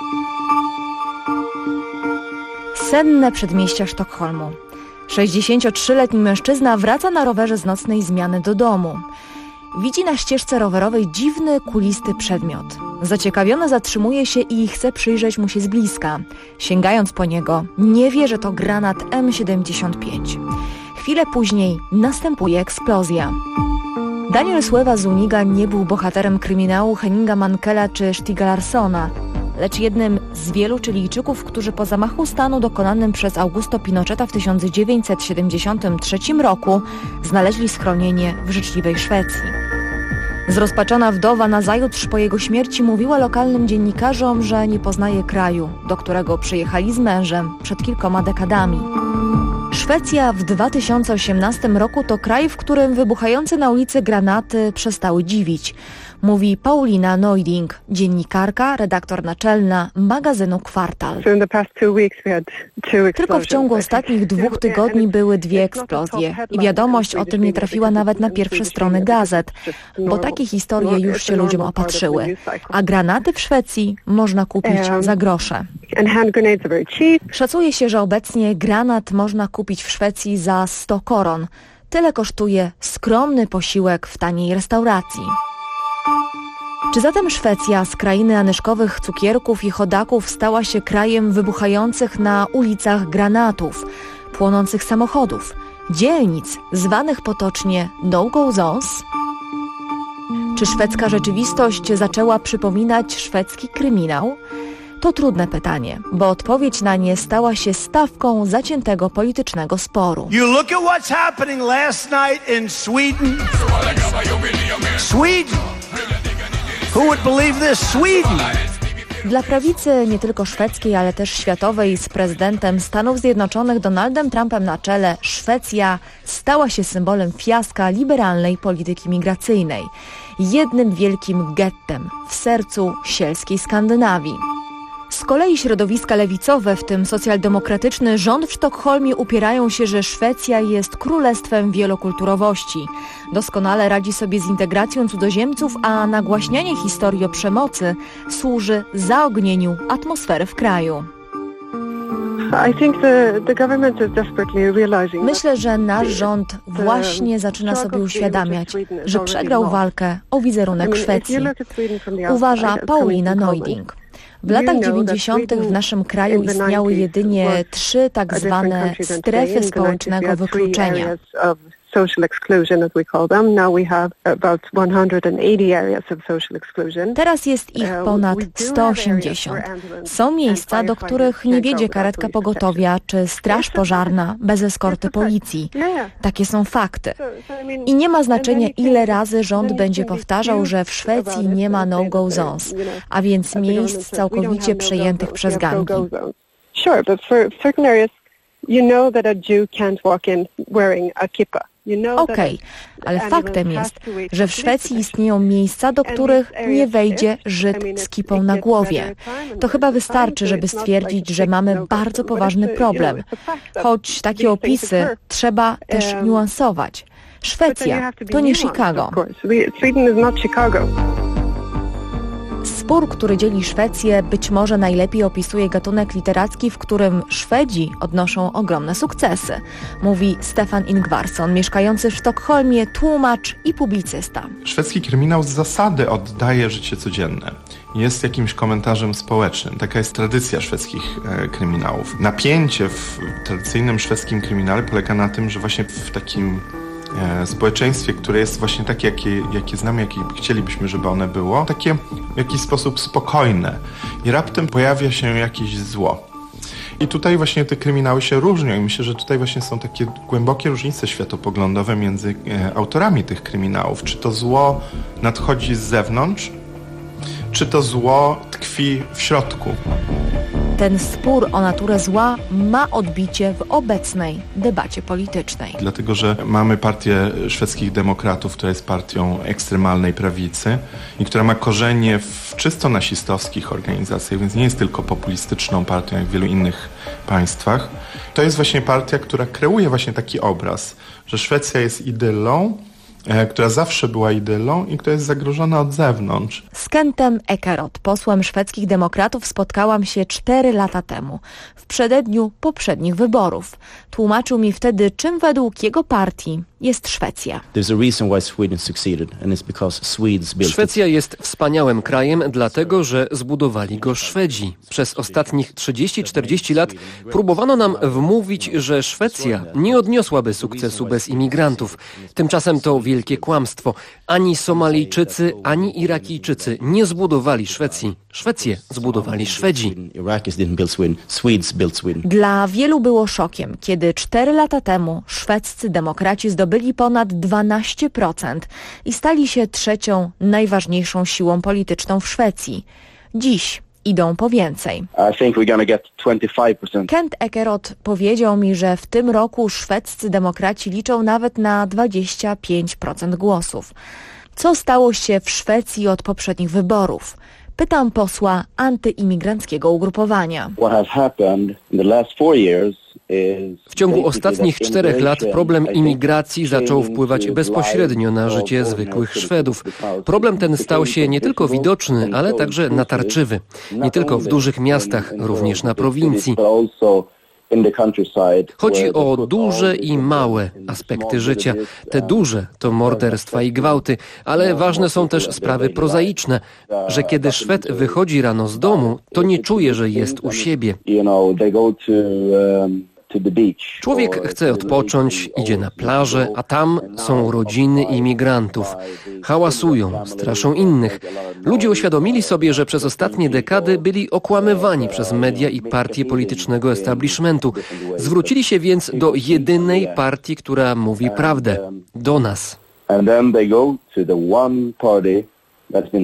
Senne przedmieścia Sztokholmu. 63-letni mężczyzna wraca na rowerze z nocnej zmiany do domu. Widzi na ścieżce rowerowej dziwny, kulisty przedmiot. Zaciekawiony zatrzymuje się i chce przyjrzeć mu się z bliska. Sięgając po niego, nie wie, że to granat M75. Chwilę później następuje eksplozja. Daniel Słewa Zuniga nie był bohaterem kryminału Henninga Mankella czy Stiga Larssona, lecz jednym z wielu Chilijczyków, którzy po zamachu stanu dokonanym przez Augusto Pinocheta w 1973 roku znaleźli schronienie w życzliwej Szwecji. Zrozpaczona wdowa nazajutrz po jego śmierci mówiła lokalnym dziennikarzom, że nie poznaje kraju, do którego przyjechali z mężem przed kilkoma dekadami. Szwecja w 2018 roku to kraj, w którym wybuchające na ulicy granaty przestały dziwić. Mówi Paulina Neuding, dziennikarka, redaktor naczelna magazynu Kwartal. Tylko w ciągu ostatnich 2 tygodni były 2 eksplozje i wiadomość o tym nie trafiła nawet na pierwsze strony gazet, bo takie historie już się ludziom opatrzyły. A granaty w Szwecji można kupić za grosze. Szacuje się, że obecnie granat można kupić w Szwecji za 100 koron. Tyle kosztuje skromny posiłek w taniej restauracji. Czy zatem Szwecja z krainy anyszkowych cukierków i chodaków stała się krajem wybuchających na ulicach granatów, płonących samochodów, dzielnic zwanych potocznie no-go zones? Czy szwedzka rzeczywistość zaczęła przypominać szwedzki kryminał? To trudne pytanie, bo odpowiedź na nie stała się stawką zaciętego politycznego sporu. You look at what's happening last night in Sweden. Sweden. Who would believe this? Sweden. Dla prawicy nie tylko szwedzkiej, ale też światowej z prezydentem Stanów Zjednoczonych Donaldem Trumpem na czele Szwecja stała się symbolem fiaska liberalnej polityki migracyjnej. jednym wielkim gettem w sercu sielskiej Skandynawii. Z kolei środowiska lewicowe, w tym socjaldemokratyczny rząd w Sztokholmie, upierają się, że Szwecja jest królestwem wielokulturowości. Doskonale radzi sobie z integracją cudzoziemców, a nagłaśnianie historii o przemocy służy zaognieniu atmosfery w kraju. Myślę, że nasz rząd właśnie zaczyna sobie uświadamiać, że przegrał walkę o wizerunek Szwecji, uważa Paulina Neuding. W latach 90. w naszym kraju istniały jedynie 3 tak zwane strefy społecznego wykluczenia. Teraz jest ich ponad 180. Są miejsca, do których nie wiedzie karetka pogotowia czy straż pożarna bez eskorty policji. Takie są fakty. I nie ma znaczenia, ile razy rząd będzie powtarzał, że w Szwecji nie ma no-go zones, a więc miejsc całkowicie przejętych przez gangi. Okej, ale faktem jest, że w Szwecji istnieją miejsca, do których nie wejdzie Żyd z kipą na głowie. To chyba wystarczy, żeby stwierdzić, że mamy bardzo poważny problem. Choć takie opisy trzeba też niuansować. Szwecja to nie Chicago. Spór, który dzieli Szwecję, być może najlepiej opisuje gatunek literacki, w którym Szwedzi odnoszą ogromne sukcesy, mówi Stefan Ingvarsson, mieszkający w Sztokholmie, tłumacz i publicysta. Szwedzki kryminał z zasady oddaje życie codzienne. Jest jakimś komentarzem społecznym. Taka jest tradycja szwedzkich kryminałów. Napięcie w tradycyjnym szwedzkim kryminale polega na tym, że właśnie w takim społeczeństwie, które jest właśnie takie, jakie znamy, jakie chcielibyśmy, żeby one było, takie w jakiś sposób spokojne. I raptem pojawia się jakieś zło. I tutaj właśnie te kryminały się różnią i myślę, że tutaj właśnie są takie głębokie różnice światopoglądowe między autorami tych kryminałów. Czy to zło nadchodzi z zewnątrz, czy to zło tkwi w środku. Ten spór o naturę zła ma odbicie w obecnej debacie politycznej. Dlatego, że mamy partię szwedzkich demokratów, która jest partią ekstremalnej prawicy i która ma korzenie w czysto nazistowskich organizacjach, więc nie jest tylko populistyczną partią jak w wielu innych państwach. To jest właśnie partia, która kreuje właśnie taki obraz, że Szwecja jest idyllą, która zawsze była idyllą i która jest zagrożona od zewnątrz. Z Kentem Ekeroth, posłem szwedzkich demokratów, spotkałam się 4 lata temu, w przededniu poprzednich wyborów. Tłumaczył mi wtedy, czym według jego partii jest Szwecja. Szwecja jest wspaniałym krajem, dlatego że zbudowali go Szwedzi. Przez ostatnich 30-40 lat próbowano nam wmówić, że Szwecja nie odniosłaby sukcesu bez imigrantów. Tymczasem to wielkie kłamstwo. Ani Somalijczycy, ani Irakijczycy nie zbudowali Szwecji. Szwecję zbudowali Szwedzi. Dla wielu było szokiem, kiedy 4 lata temu szwedzcy demokraci zdobyli ponad 12% i stali się 3. najważniejszą siłą polityczną w Szwecji. Dziś idą po więcej. Kent Ekeroth powiedział mi, że w tym roku szwedzcy demokraci liczą nawet na 25% głosów. Co stało się w Szwecji od poprzednich wyborów? Pytam posła antyimigranckiego ugrupowania. W ciągu ostatnich 4 lat problem imigracji zaczął wpływać bezpośrednio na życie zwykłych Szwedów. Problem ten stał się nie tylko widoczny, ale także natarczywy. Nie tylko w dużych miastach, również na prowincji. Chodzi o duże i małe aspekty życia. Te duże to morderstwa i gwałty, ale ważne są też sprawy prozaiczne, że kiedy Szwed wychodzi rano z domu, to nie czuje, że jest u siebie. Człowiek chce odpocząć, idzie na plażę, a tam są rodziny imigrantów. Hałasują, straszą innych. Ludzie uświadomili sobie, że przez ostatnie dekady byli okłamywani przez media i partie politycznego establishmentu. Zwrócili się więc do jedynej partii, która mówi prawdę. Do nas.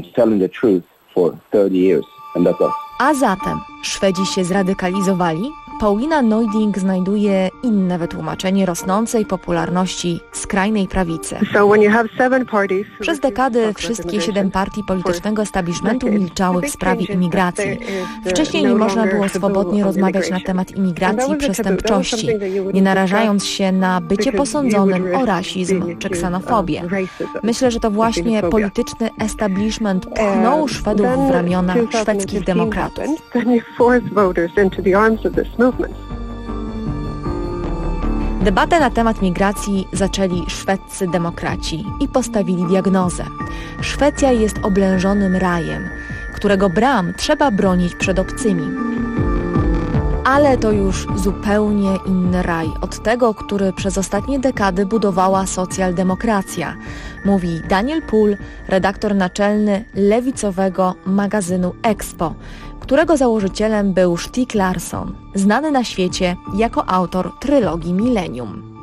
A zatem Szwedzi się zradykalizowali? Paulina Neuding znajduje inne wytłumaczenie rosnącej popularności skrajnej prawicy. Przez dekady wszystkie 7 partii politycznego establishmentu milczały w sprawie imigracji. Wcześniej nie można było swobodnie rozmawiać na temat imigracji i przestępczości, nie narażając się na bycie posądzonym o rasizm czy ksenofobię. Myślę, że to właśnie polityczny establishment pchnął Szwedów w ramiona szwedzkich demokratów. Debatę na temat migracji zaczęli szwedzcy demokraci i postawili diagnozę. Szwecja jest oblężonym rajem, którego bram trzeba bronić przed obcymi. Ale to już zupełnie inny raj od tego, który przez ostatnie dekady budowała socjaldemokracja, mówi Daniel Pohl, redaktor naczelny lewicowego magazynu Expo, którego założycielem był Stieg Larsson, znany na świecie jako autor trylogii Millennium.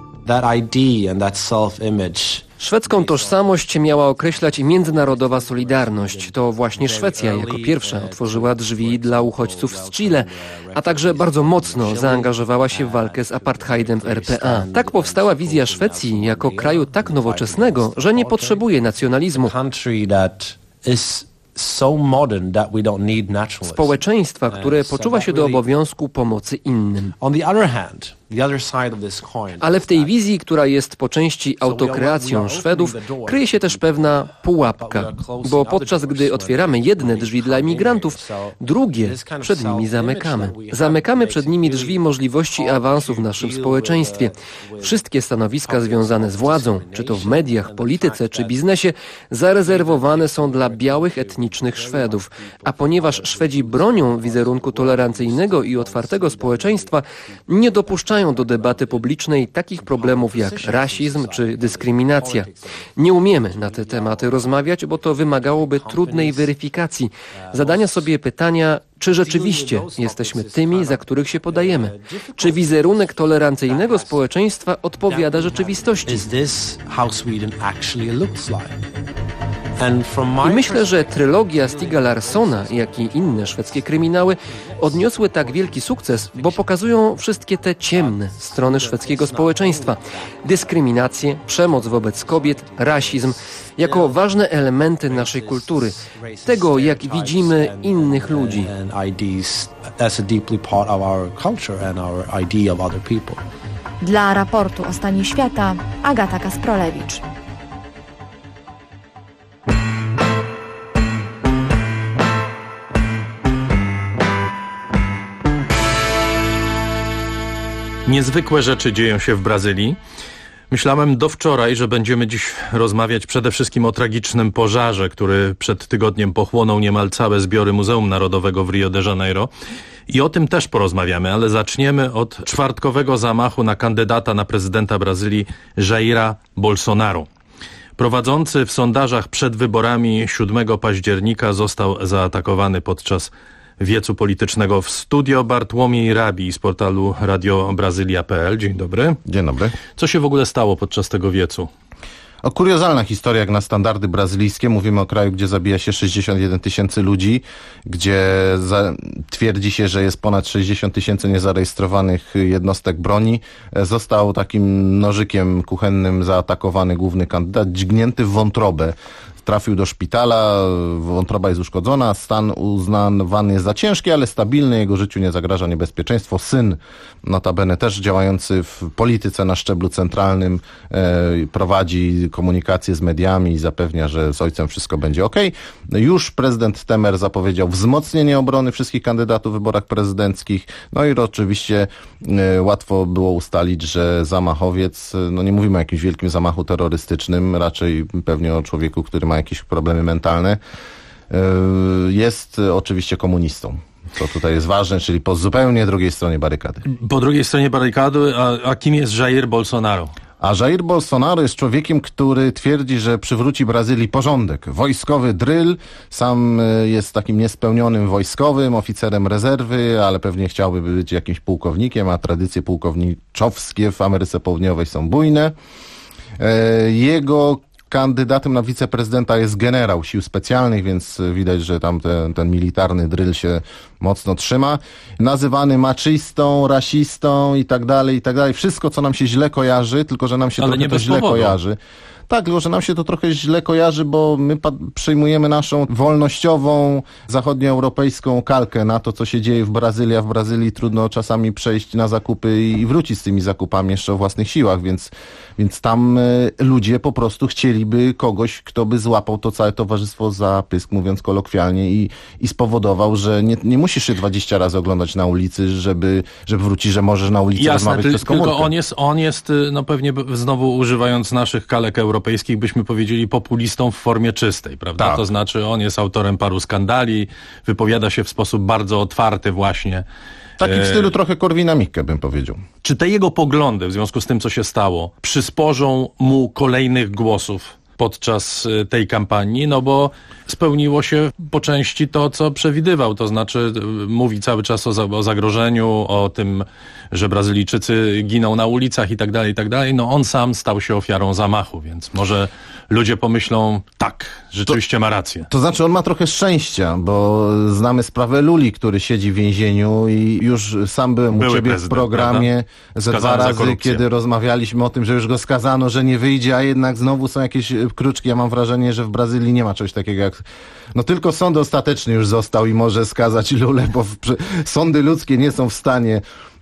Szwedzką tożsamość miała określać międzynarodowa solidarność. To właśnie Szwecja jako pierwsza otworzyła drzwi dla uchodźców z Chile, a także bardzo mocno zaangażowała się w walkę z apartheidem w RPA. Tak powstała wizja Szwecji jako kraju tak nowoczesnego, że nie potrzebuje nacjonalizmu. Społeczeństwa, które poczuwa się do obowiązku pomocy innym. Ale w tej wizji, która jest po części autokreacją Szwedów, kryje się też pewna pułapka, bo podczas gdy otwieramy jedne drzwi dla emigrantów, drugie przed nimi zamykamy. Zamykamy przed nimi drzwi możliwości awansu w naszym społeczeństwie. Wszystkie stanowiska związane z władzą, czy to w mediach, polityce czy biznesie, zarezerwowane są dla białych etnicznych Szwedów. A ponieważ Szwedzi bronią wizerunku tolerancyjnego i otwartego społeczeństwa, nie dopuszczają do debaty publicznej takich problemów jak rasizm czy dyskryminacja. Nie umiemy na te tematy rozmawiać, bo to wymagałoby trudnej weryfikacji, zadania sobie pytania, czy rzeczywiście jesteśmy tymi, za których się podajemy? Czy wizerunek tolerancyjnego społeczeństwa odpowiada rzeczywistości? I myślę, że trylogia Stiga Larssona, jak i inne szwedzkie kryminały odniosły tak wielki sukces, bo pokazują wszystkie te ciemne strony szwedzkiego społeczeństwa. Dyskryminację, przemoc wobec kobiet, rasizm, jako ważne elementy naszej kultury, tego jak widzimy innych ludzi. Dla raportu o stanie świata Agata Kasprolewicz. Niezwykłe rzeczy dzieją się w Brazylii. Myślałem do wczoraj, że będziemy dziś rozmawiać przede wszystkim o tragicznym pożarze, który przed tygodniem pochłonął niemal całe zbiory Muzeum Narodowego w Rio de Janeiro. I o tym też porozmawiamy, ale zaczniemy od czwartkowego zamachu na kandydata na prezydenta Brazylii Jaira Bolsonaro. Prowadzący w sondażach przed wyborami 7 października został zaatakowany podczas wiecu politycznego w studio. Bartłomiej Rabi z portalu radiobrazylia.pl. Dzień dobry. Dzień dobry. Co się w ogóle stało podczas tego wiecu? Kuriozalna historia jak na standardy brazylijskie. Mówimy o kraju, gdzie zabija się 61 tysięcy ludzi, gdzie twierdzi się, że jest ponad 60 tysięcy niezarejestrowanych jednostek broni. Został takim nożykiem kuchennym zaatakowany główny kandydat, dźgnięty w wątrobę. Trafił do szpitala, wątroba jest uszkodzona, stan uznawany jest za ciężki, ale stabilny, jego życiu nie zagraża niebezpieczeństwo. Syn, notabene też działający w polityce na szczeblu centralnym, prowadzi komunikację z mediami i zapewnia, że z ojcem wszystko będzie okej. Już prezydent Temer zapowiedział wzmocnienie obrony wszystkich kandydatów w wyborach prezydenckich. No i oczywiście łatwo było ustalić, że zamachowiec, no nie mówimy o jakimś wielkim zamachu terrorystycznym, raczej pewnie o człowieku, który ma jakieś problemy mentalne, jest oczywiście komunistą. Co tutaj jest ważne, czyli po zupełnie drugiej stronie barykady. Po drugiej stronie barykady, a kim jest Jair Bolsonaro? A Jair Bolsonaro jest człowiekiem, który twierdzi, że przywróci Brazylii porządek. Wojskowy drill, sam jest takim niespełnionym wojskowym, oficerem rezerwy, ale pewnie chciałby być jakimś pułkownikiem, a tradycje pułkowniczowskie w Ameryce Południowej są bujne. Jego kandydatem na wiceprezydenta jest generał sił specjalnych, więc widać, że tam ten militarny dryl się mocno trzyma. Nazywany maczystą, rasistą i tak dalej, i tak dalej. Wszystko, co nam się źle kojarzy, tylko że nam się trochę to źle kojarzy. Tak, tylko że nam się to trochę źle kojarzy, bo my przyjmujemy naszą wolnościową, zachodnioeuropejską kalkę na to, co się dzieje w Brazylii, a w Brazylii trudno czasami przejść na zakupy i wrócić z tymi zakupami jeszcze o własnych siłach, więc tam ludzie po prostu chcieliby kogoś, kto by złapał to całe towarzystwo za pysk, mówiąc kolokwialnie, i spowodował, że nie musisz się 20 razy oglądać na ulicy, żeby wrócić, że możesz na ulicy rozmawiać przez komórkę. Tylko on jest, no pewnie znowu używając naszych kalek europejskich, byśmy powiedzieli populistą w formie czystej, prawda? Tak. To znaczy on jest autorem paru skandali, wypowiada się w sposób bardzo otwarty właśnie. Taki w stylu trochę Korwina-Mikke, bym powiedział. Czy te jego poglądy w związku z tym, co się stało, przysporzą mu kolejnych głosów podczas tej kampanii? No bo spełniło się po części to, co przewidywał. To znaczy mówi cały czas o zagrożeniu, o tym, że Brazylijczycy giną na ulicach i tak dalej, i tak dalej. No on sam stał się ofiarą zamachu, więc może ludzie pomyślą, tak, rzeczywiście ma rację. To znaczy on ma trochę szczęścia, bo znamy sprawę Luli, który siedzi w więzieniu i już sam byłem u ciebie w programie ze 2 razy, kiedy rozmawialiśmy o tym, że już go skazano, że nie wyjdzie, a jednak znowu są jakieś kruczki. Ja mam wrażenie, że w Brazylii nie ma czegoś takiego jak... No tylko sąd ostateczny już został i może skazać Lulę, bo sądy ludzkie nie są w stanie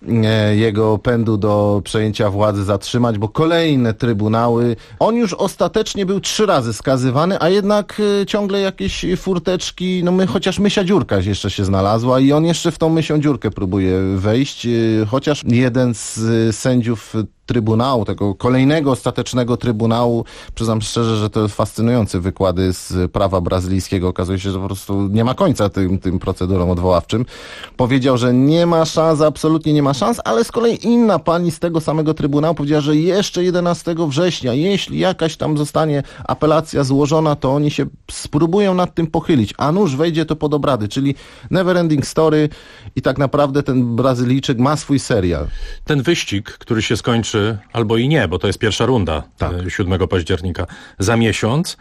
jego pędu do przejęcia władzy zatrzymać, bo kolejne trybunały. On już ostatecznie był 3 razy skazywany, a jednak ciągle jakieś furteczki, chociaż mysia dziurka jeszcze się znalazła i on jeszcze w tą mysią dziurkę próbuje wejść, chociaż jeden z sędziów Trybunału, tego kolejnego ostatecznego Trybunału, przyznam szczerze, że to jest fascynujące wykłady z prawa brazylijskiego. Okazuje się, że po prostu nie ma końca tym procedurom odwoławczym. Powiedział, że nie ma szans, absolutnie nie ma szans, ale z kolei inna pani z tego samego Trybunału powiedziała, że jeszcze 11 września, jeśli jakaś tam zostanie apelacja złożona, to oni się spróbują nad tym pochylić, a nuż wejdzie to pod obrady, czyli never ending story i tak naprawdę ten Brazylijczyk ma swój serial. Ten wyścig, który się skończy albo i nie, bo to jest pierwsza runda 7 października, za miesiąc,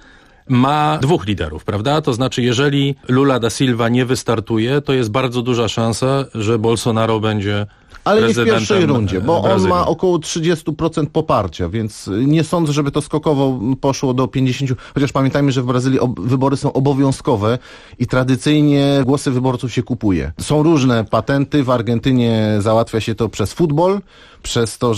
ma 2 liderów, prawda? To znaczy, jeżeli Lula da Silva nie wystartuje, to jest bardzo duża szansa, że Bolsonaro będzie ale nie w pierwszej rundzie, bo Brazylii. On ma około 30% poparcia, więc nie sądzę, żeby to skokowo poszło do 50%. Chociaż pamiętajmy, że w Brazylii wybory są obowiązkowe i tradycyjnie głosy wyborców się kupuje. Są różne patenty. W Argentynie załatwia się to przez futbol, przez to,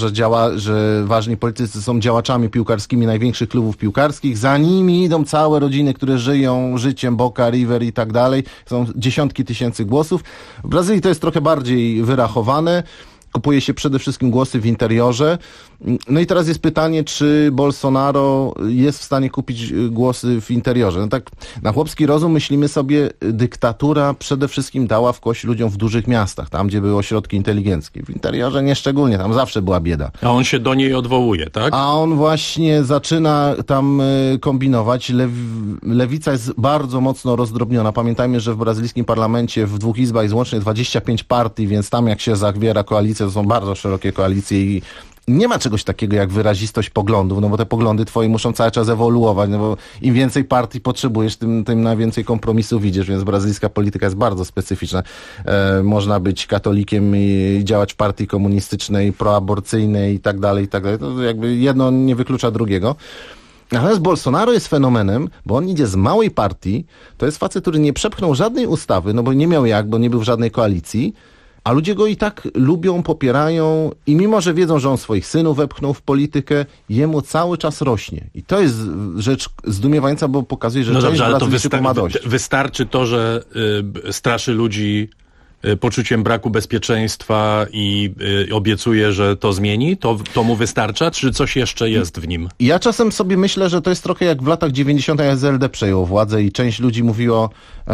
że ważni politycy są działaczami piłkarskimi największych klubów piłkarskich. Za nimi idą całe rodziny, które żyją życiem Boca, River i tak dalej. Są dziesiątki tysięcy głosów. W Brazylii to jest trochę bardziej wyrachowane. Kupuje się przede wszystkim głosy w interiorze. No i teraz jest pytanie, czy Bolsonaro jest w stanie kupić głosy w interiorze. No tak na chłopski rozum myślimy sobie, dyktatura przede wszystkim dała w kość ludziom w dużych miastach, tam gdzie były ośrodki inteligenckie. W interiorze nie szczególnie, tam zawsze była bieda. A on się do niej odwołuje, tak? A on właśnie zaczyna tam kombinować. Lewica jest bardzo mocno rozdrobniona. Pamiętajmy, że w brazylijskim parlamencie w 2 izbach jest łącznie 25 partii, więc tam jak się zawiera koalicja, to są bardzo szerokie koalicje i nie ma czegoś takiego jak wyrazistość poglądów, no bo te poglądy twoje muszą cały czas ewoluować, no bo im więcej partii potrzebujesz, tym na więcej kompromisów idziesz, więc brazylijska polityka jest bardzo specyficzna. Można być katolikiem i działać w partii komunistycznej, proaborcyjnej i tak dalej, to jakby jedno nie wyklucza drugiego. Natomiast Bolsonaro jest fenomenem, bo on idzie z małej partii, to jest facet, który nie przepchnął żadnej ustawy, no bo nie miał jak, bo nie był w żadnej koalicji, a ludzie go i tak lubią, popierają i mimo, że wiedzą, że on swoich synów wepchnął w politykę, jemu cały czas rośnie. I to jest rzecz zdumiewająca, bo pokazuje, że część Brazylijczyków ma dość. Wystarczy to, że straszy ludzi poczuciem braku bezpieczeństwa i obiecuje, że to zmieni? To mu wystarcza? Czy coś jeszcze jest w nim? Ja czasem sobie myślę, że to jest trochę jak w latach 90. SLD przejął władzę i część ludzi mówiło,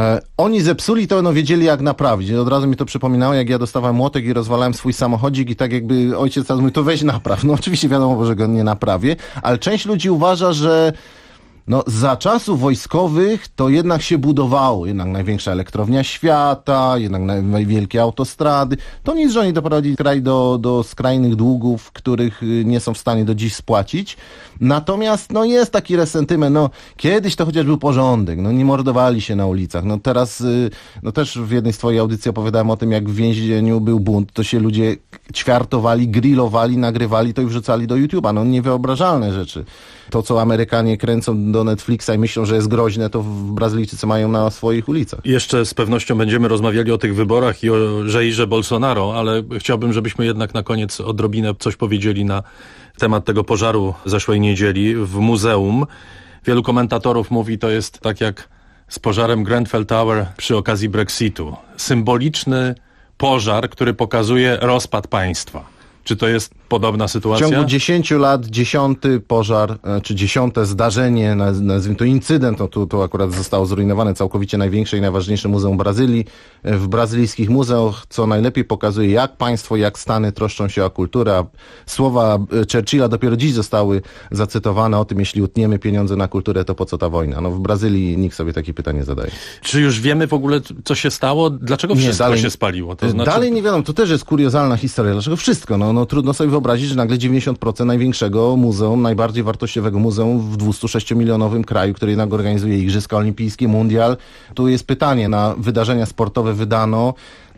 oni zepsuli to, no wiedzieli jak naprawić. I od razu mi to przypominało, jak ja dostawałem młotek i rozwalałem swój samochodzik i tak jakby ojciec teraz mówi, to weź napraw. No oczywiście wiadomo, że go nie naprawię, ale część ludzi uważa, że No za czasów wojskowych to jednak się budowało, jednak największa elektrownia świata, jednak najwielkie autostrady. To nic, że oni doprowadzili kraj do skrajnych długów, których nie są w stanie do dziś spłacić. Natomiast no jest taki resentyment, no kiedyś to chociaż był porządek, no nie mordowali się na ulicach. No teraz, no też w jednej z twojej audycji opowiadałem o tym, jak w więzieniu był bunt, to się ludzie ćwiartowali, grillowali, nagrywali to i wrzucali do YouTube'a. No niewyobrażalne rzeczy. To, co Amerykanie kręcą do Netflixa i myślą, że jest groźne, to Brazylijczycy mają na swoich ulicach. Jeszcze z pewnością będziemy rozmawiali o tych wyborach i o Jairze Bolsonaro, ale chciałbym, żebyśmy jednak na koniec odrobinę coś powiedzieli na temat tego pożaru zeszłej niedzieli w muzeum. Wielu komentatorów mówi, to jest tak jak z pożarem Grenfell Tower przy okazji Brexitu. Symboliczny pożar, który pokazuje rozpad państwa. Czy to jest podobna sytuacja? W ciągu 10 lat 10. pożar, czy 10. zdarzenie, nazwijmy to incydent, no tu akurat zostało zrujnowane całkowicie największe i najważniejsze muzeum Brazylii. W brazylijskich muzeach, co najlepiej pokazuje, jak państwo, jak Stany troszczą się o kulturę. A słowa Churchilla dopiero dziś zostały zacytowane o tym, jeśli utniemy pieniądze na kulturę, to po co ta wojna? No w Brazylii nikt sobie takie pytanie zadaje. Czy już wiemy w ogóle, co się stało? Dlaczego wszystko się spaliło? To znaczy... Dalej nie wiadomo, to też jest kuriozalna historia. Dlaczego wszystko? No trudno sobie wyobrazić, że nagle 90% największego muzeum, najbardziej wartościowego muzeum w 206-milionowym kraju, który jednak organizuje Igrzyska Olimpijskie, Mundial. Tu jest pytanie, na wydarzenia sportowe wydano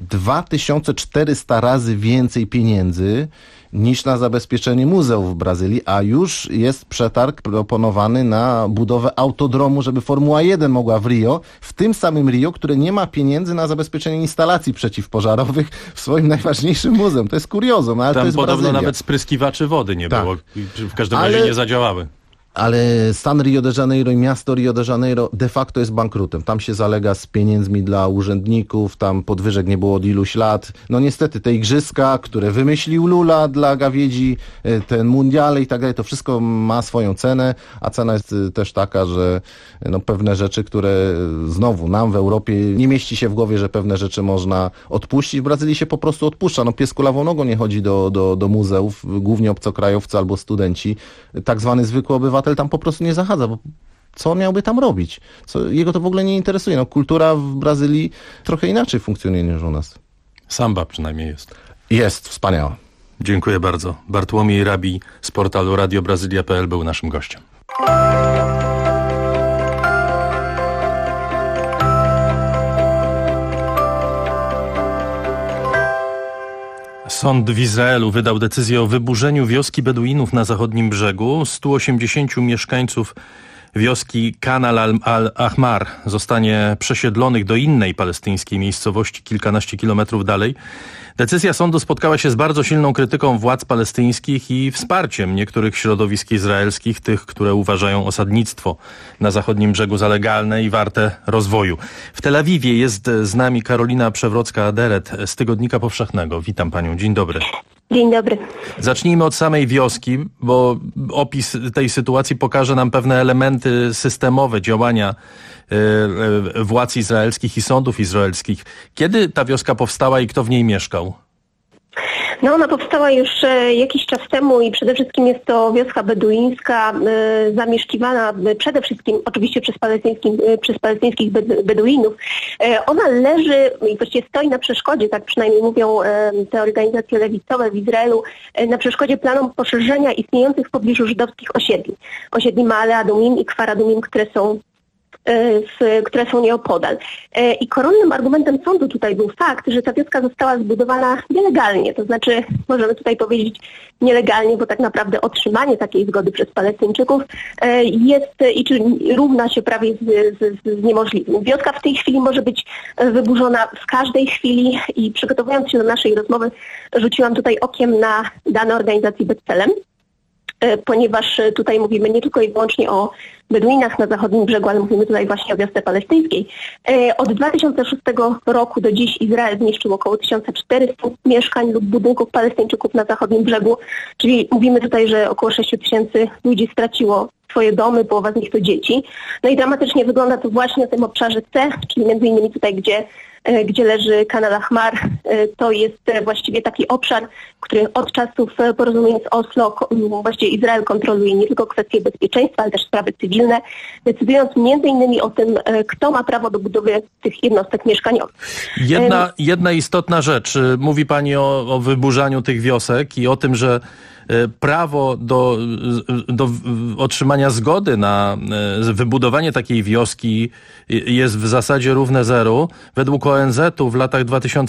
2400 razy więcej pieniędzy niż na zabezpieczenie muzeów w Brazylii, a już jest przetarg proponowany na budowę autodromu, żeby Formuła 1 mogła w Rio, w tym samym Rio, które nie ma pieniędzy na zabezpieczenie instalacji przeciwpożarowych w swoim najważniejszym muzeum. To jest kuriozum, ale tam to jest podobno Brazylia. nawet spryskiwaczy wody nie było. W każdym razie nie zadziałały. Ale stan Rio de Janeiro i miasto Rio de Janeiro de facto jest bankrutem. Tam się zalega z pieniędzmi dla urzędników, tam podwyżek nie było od iluś lat. No niestety te igrzyska, które wymyślił Lula dla gawiedzi, ten mundiale i tak dalej, to wszystko ma swoją cenę, a cena jest też taka, że no pewne rzeczy, które znowu nam w Europie nie mieści się w głowie, że pewne rzeczy można odpuścić. W Brazylii się po prostu odpuszcza. No pies kulawą nogą nie chodzi do muzeów, głównie obcokrajowcy albo studenci. Tak zwany zwykły obywatel tam po prostu nie zachadza, bo co on miałby tam robić? Jego to w ogóle nie interesuje. No, kultura w Brazylii trochę inaczej funkcjonuje niż u nas. Samba przynajmniej jest. Jest, wspaniała. Dziękuję bardzo. Bartłomiej Rabi z portalu radiobrazylia.pl był naszym gościem. Sąd w Izraelu wydał decyzję o wyburzeniu wioski Beduinów na zachodnim brzegu. 180 mieszkańców wioski Kanal al-Ahmar zostanie przesiedlonych do innej palestyńskiej miejscowości kilkanaście kilometrów dalej. Decyzja sądu spotkała się z bardzo silną krytyką władz palestyńskich i wsparciem niektórych środowisk izraelskich, tych, które uważają osadnictwo na zachodnim brzegu za legalne i warte rozwoju. W Tel Awiwie jest z nami Karolina Przewrocka-Aderet z Tygodnika Powszechnego. Witam panią, dzień dobry. Dzień dobry. Zacznijmy od samej wioski, bo opis tej sytuacji pokaże nam pewne elementy systemowe działania władz izraelskich i sądów izraelskich. Kiedy ta wioska powstała i kto w niej mieszkał? No ona powstała już jakiś czas temu i przede wszystkim jest to wioska beduińska, zamieszkiwana przede wszystkim oczywiście przez palestyńskich Beduinów. Ona leży i właściwie stoi na przeszkodzie, tak przynajmniej mówią te organizacje lewicowe w Izraelu, na przeszkodzie planom poszerzenia istniejących w pobliżu żydowskich osiedli. Osiedli Maale Adumim i Kfar Adumim, które są nieopodal. I koronnym argumentem sądu tutaj był fakt, że ta wioska została zbudowana nielegalnie, to znaczy możemy tutaj powiedzieć nielegalnie, bo tak naprawdę otrzymanie takiej zgody przez Palestyńczyków jest i równa się prawie z niemożliwym. Wioska w tej chwili może być wyburzona w każdej chwili i przygotowując się do naszej rozmowy rzuciłam tutaj okiem na dane organizacji B'Tselem, ponieważ tutaj mówimy nie tylko i wyłącznie o Beduinach na zachodnim brzegu, ale mówimy tutaj właśnie o wiosce palestyńskiej. Od 2006 roku do dziś Izrael zniszczył około 1400 mieszkań lub budynków Palestyńczyków na zachodnim brzegu, czyli mówimy tutaj, że około 6000 ludzi straciło swoje domy, połowa z nich to dzieci. No i dramatycznie wygląda to właśnie na tym obszarze C, czyli między innymi tutaj, gdzie gdzie leży kanał Ahmar. To jest właściwie taki obszar, który od czasów porozumienia z Oslo właściwie Izrael kontroluje nie tylko kwestie bezpieczeństwa, ale też sprawy cywilne, decydując m.in. o tym, kto ma prawo do budowy tych jednostek mieszkaniowych. Jedna istotna rzecz. Mówi pani o wyburzaniu tych wiosek i o tym, że prawo do otrzymania zgody na wybudowanie takiej wioski jest w zasadzie równe zeru. Według ONZ-u w latach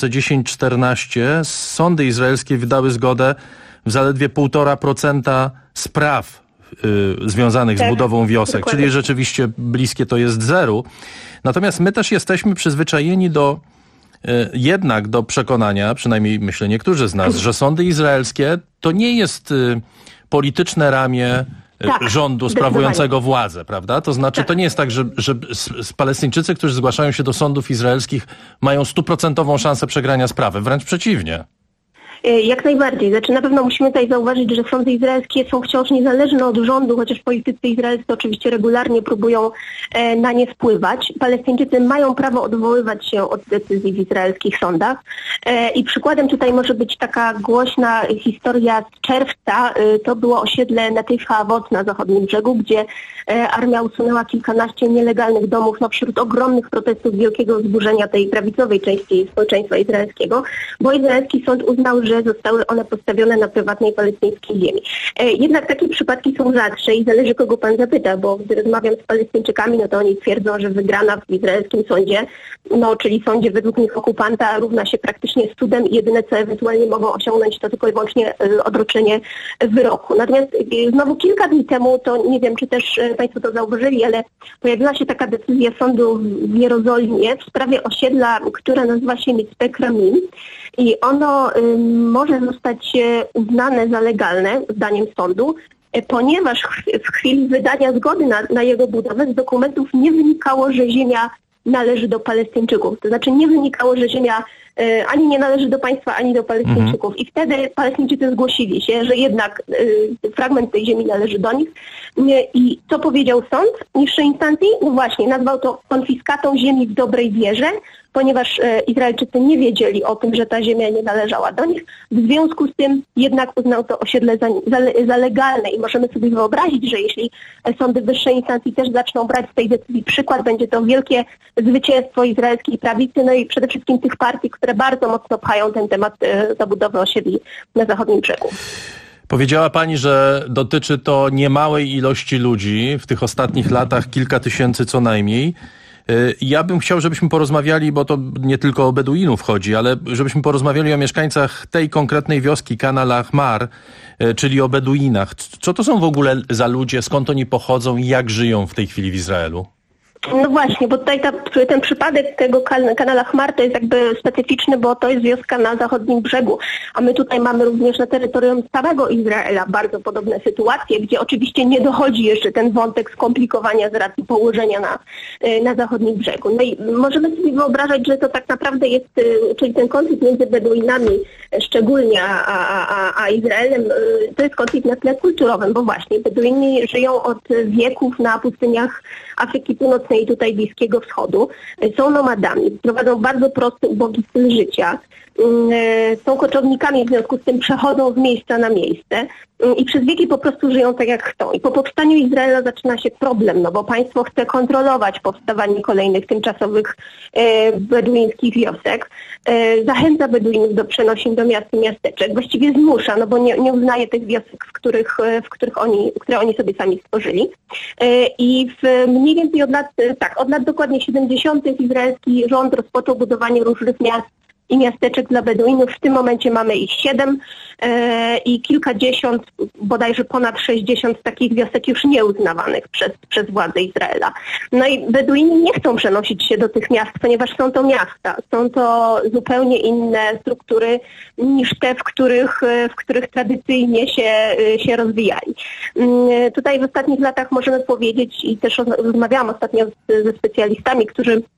2010-14 sądy izraelskie wydały zgodę w zaledwie 1,5% spraw związanych z budową wiosek, dokładnie. Czyli rzeczywiście bliskie to jest zeru. Natomiast my też jesteśmy przyzwyczajeni jednak do przekonania, przynajmniej myślę niektórzy z nas, że sądy izraelskie to nie jest polityczne ramię rządu sprawującego władzę, prawda? To znaczy to nie jest tak, że Palestyńczycy, którzy zgłaszają się do sądów izraelskich, mają 100% szansę przegrania sprawy, wręcz przeciwnie. Jak najbardziej. Znaczy na pewno musimy tutaj zauważyć, że sądy izraelskie są wciąż niezależne od rządu, chociaż politycy izraelscy oczywiście regularnie próbują na nie wpływać. Palestyńczycy mają prawo odwoływać się od decyzji w izraelskich sądach. I przykładem tutaj może być taka głośna historia z czerwca. To było osiedle Netiv Ha'avot na zachodnim brzegu, gdzie armia usunęła kilkanaście nielegalnych domów wśród ogromnych protestów, wielkiego wzburzenia tej prawicowej części społeczeństwa izraelskiego, bo izraelski sąd uznał, że zostały one postawione na prywatnej palestyńskiej ziemi. Jednak takie przypadki są rzadsze i zależy, kogo pan zapyta, bo gdy rozmawiam z Palestyńczykami, no to oni twierdzą, że wygrana w izraelskim sądzie, czyli sądzie według nich okupanta, równa się praktycznie z cudem i jedyne, co ewentualnie mogą osiągnąć, to tylko i wyłącznie odroczenie wyroku. Natomiast znowu kilka dni temu, to nie wiem, czy też państwo to zauważyli, ale pojawiła się taka decyzja sądu w Jerozolimie w sprawie osiedla, które nazywa się Mitzpeh Ramim i ono może zostać uznane za legalne, zdaniem sądu, ponieważ w chwili wydania zgody na jego budowę z dokumentów nie wynikało, że ziemia należy do Palestyńczyków. To znaczy nie wynikało, że ziemia ani nie należy do państwa, ani do Palestyńczyków. I wtedy Palestyńczycy zgłosili się, że jednak fragment tej ziemi należy do nich. I co powiedział sąd niższej instancji? No właśnie, nazwał to konfiskatą ziemi w dobrej wierze, ponieważ Izraelczycy nie wiedzieli o tym, że ta ziemia nie należała do nich. W związku z tym jednak uznał to osiedle za legalne i możemy sobie wyobrazić, że jeśli sądy wyższej instancji też zaczną brać z tej decyzji przykład, będzie to wielkie zwycięstwo izraelskiej prawicy, no i przede wszystkim tych partii, które bardzo mocno pchają ten temat zabudowy osiedli na zachodnim brzegu. Powiedziała pani, że dotyczy to niemałej ilości ludzi, w tych ostatnich latach kilka tysięcy co najmniej. Ja bym chciał, żebyśmy porozmawiali, bo to nie tylko o Beduinów chodzi, ale żebyśmy porozmawiali o mieszkańcach tej konkretnej wioski, Kanal Ahmar, czyli o Beduinach. Co to są w ogóle za ludzie, skąd oni pochodzą i jak żyją w tej chwili w Izraelu? No właśnie, bo tutaj ten przypadek tego kanału Ahmar to jest jakby specyficzny, bo to jest wioska na zachodnim brzegu, a my tutaj mamy również na terytorium całego Izraela bardzo podobne sytuacje, gdzie oczywiście nie dochodzi jeszcze ten wątek skomplikowania z racji położenia na zachodnim brzegu. No i możemy sobie wyobrażać, że to tak naprawdę jest, czyli ten konflikt między Beduinami szczególnie a Izraelem, to jest konflikt na tle kulturowym, bo właśnie Beduini żyją od wieków na pustyniach Afryki Północnej i tutaj Bliskiego Wschodu. Są nomadami, prowadzą bardzo prosty, ubogi styl życia. Są koczownikami, w związku z tym przechodzą z miejsca na miejsce i przez wieki po prostu żyją tak jak chcą. I po powstaniu Izraela zaczyna się problem, no bo państwo chce kontrolować powstawanie kolejnych tymczasowych beduińskich wiosek. Zachęca Beduinów do przenosin do miast i miasteczek. Właściwie zmusza, no bo nie uznaje tych wiosek, które oni sobie sami stworzyli. I mniej więcej od lat dokładnie 70. izraelski rząd rozpoczął budowanie różnych miast i miasteczek dla Beduinów. W tym momencie mamy ich 7 i kilkadziesiąt, bodajże ponad 60 takich wiosek już nieuznawanych przez władze Izraela. No i Beduini nie chcą przenosić się do tych miast, ponieważ są to miasta. Są to zupełnie inne struktury niż te, w których tradycyjnie się rozwijali. Tutaj w ostatnich latach możemy powiedzieć i też rozmawiałam ostatnio ze specjalistami, którzy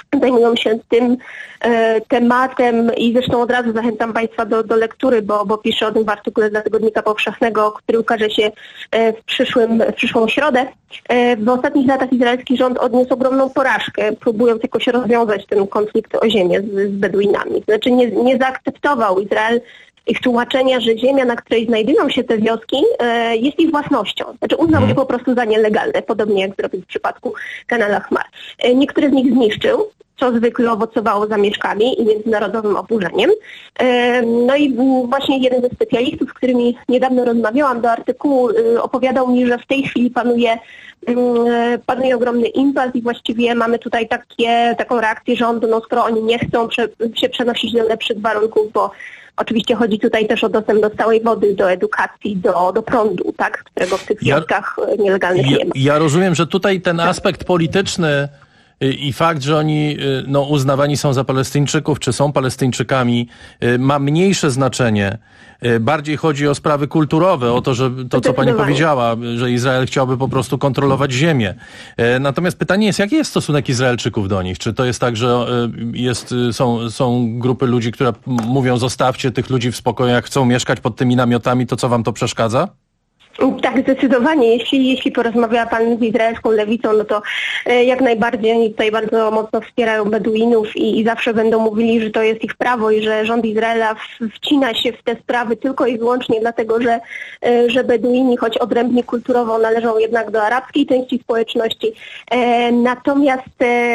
zajmują się tym tematem i zresztą od razu zachęcam Państwa do lektury, bo piszę o tym w artykule dla Tygodnika Powszechnego, który ukaże się w przyszłą środę. W ostatnich latach izraelski rząd odniósł ogromną porażkę, próbując jakoś rozwiązać ten konflikt o ziemię z Beduinami. Znaczy nie zaakceptował Izrael ich tłumaczenia, że ziemia, na której znajdują się te wioski, jest ich własnością. Znaczy uznał je po prostu za nielegalne, podobnie jak zrobił w przypadku kanału Chmar. Niektóre z nich zniszczył, co zwykle owocowało zamieszkami i międzynarodowym oburzeniem. No i właśnie jeden ze specjalistów, z którymi niedawno rozmawiałam do artykułu, opowiadał mi, że w tej chwili panuje ogromny impas i właściwie mamy tutaj taką reakcję rządu, no skoro oni nie chcą się przenosić do lepszych warunków, bo oczywiście chodzi tutaj też o dostęp do stałej wody, do edukacji, do prądu, tak, którego w tych wioskach nielegalnych nie ma. Ja rozumiem, że tutaj ten aspekt polityczny i fakt, że oni uznawani są za Palestyńczyków, czy są Palestyńczykami, ma mniejsze znaczenie. Bardziej chodzi o sprawy kulturowe, o to, że to, co pani powiedziała, że Izrael chciałby po prostu kontrolować ziemię. Natomiast pytanie jest, jaki jest stosunek Izraelczyków do nich? Czy to jest tak, że są grupy ludzi, które mówią, zostawcie tych ludzi w spokoju, jak chcą mieszkać pod tymi namiotami, to co wam to przeszkadza? Tak, zdecydowanie. Jeśli porozmawiała Pan z izraelską lewicą, no to jak najbardziej oni tutaj bardzo mocno wspierają Beduinów i zawsze będą mówili, że to jest ich prawo i że rząd Izraela wcina się w te sprawy tylko i wyłącznie dlatego, że Beduini, choć odrębnie kulturowo, należą jednak do arabskiej części społeczności. Natomiast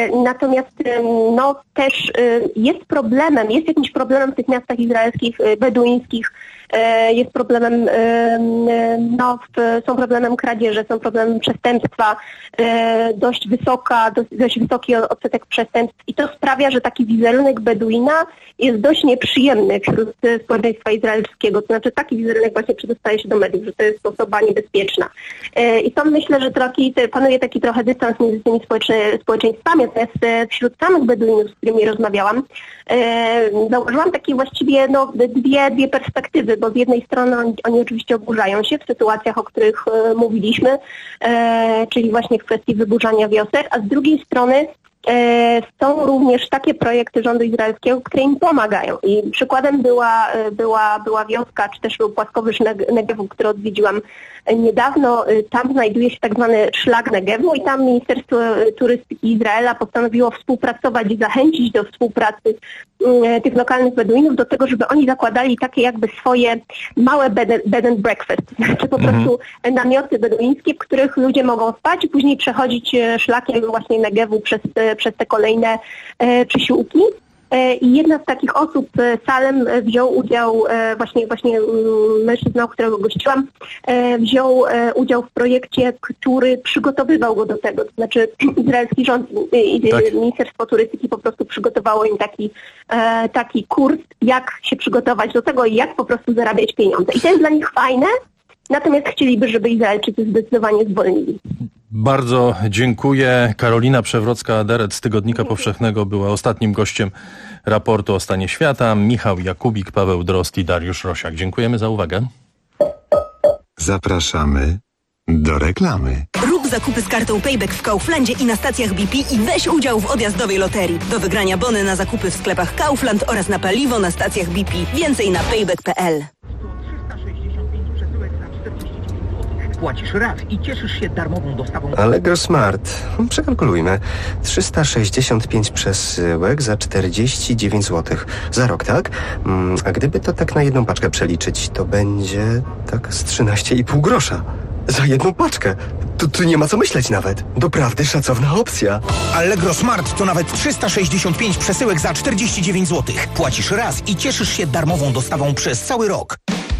też jest jakimś problemem w tych miastach izraelskich, beduińskich, jest problemem, są problemem kradzieży, są problemem przestępstwa, dość wysoki odsetek przestępstw i to sprawia, że taki wizerunek Beduina jest dość nieprzyjemny wśród społeczeństwa izraelskiego. To znaczy taki wizerunek właśnie przedostaje się do mediów, że to jest osoba niebezpieczna. I to myślę, że panuje taki trochę dystans między tymi społeczeństwami, natomiast wśród samych Beduinów, z którymi rozmawiałam, zauważyłam takie właściwie dwie perspektywy, bo z jednej strony oni oczywiście oburzają się w sytuacjach, o których mówiliśmy, czyli właśnie w kwestii wyburzania wiosek, a z drugiej strony są również takie projekty rządu izraelskiego, które im pomagają. I przykładem była wioska, czy też był płaskowyż Negewu, który odwiedziłam niedawno. Tam znajduje się tak zwany szlak Negewu i tam Ministerstwo Turystyki Izraela postanowiło współpracować i zachęcić do współpracy tych lokalnych Beduinów do tego, żeby oni zakładali takie jakby swoje małe bed and breakfast, czy po prostu namioty beduińskie, w których ludzie mogą spać i później przechodzić szlakiem właśnie Negewu przez te kolejne przysiłki. I jedna z takich osób, Salem, wziął udział, właśnie mężczyzna, którego gościłam, wziął udział w projekcie, który przygotowywał go do tego. To znaczy izraelski rząd i Ministerstwo Turystyki po prostu przygotowało im taki kurs, jak się przygotować do tego i jak po prostu zarabiać pieniądze. I to jest dla nich fajne, natomiast chcieliby, żeby Izraelczycy zdecydowanie zwolnili. Bardzo dziękuję. Karolina Przewrocka-Aderet z Tygodnika Powszechnego była ostatnim gościem raportu o stanie świata. Michał Jakubik, Paweł Drozd i Dariusz Rosiak. Dziękujemy za uwagę. Zapraszamy do reklamy. Rób zakupy z kartą Payback w Kauflandzie i na stacjach BP i weź udział w odjazdowej loterii. Do wygrania bony na zakupy w sklepach Kaufland oraz na paliwo na stacjach BP. Więcej na payback.pl. Płacisz raz i cieszysz się darmową dostawą. Allegro Smart. Przekalkulujmy. 365 przesyłek za 49 zł. Za rok, tak? A gdyby to tak na jedną paczkę przeliczyć, to będzie tak z 13,5 grosza. Za jedną paczkę. Tu nie ma co myśleć nawet. Doprawdy szacowna opcja. Allegro Smart to nawet 365 przesyłek za 49 zł. Płacisz raz i cieszysz się darmową dostawą przez cały rok.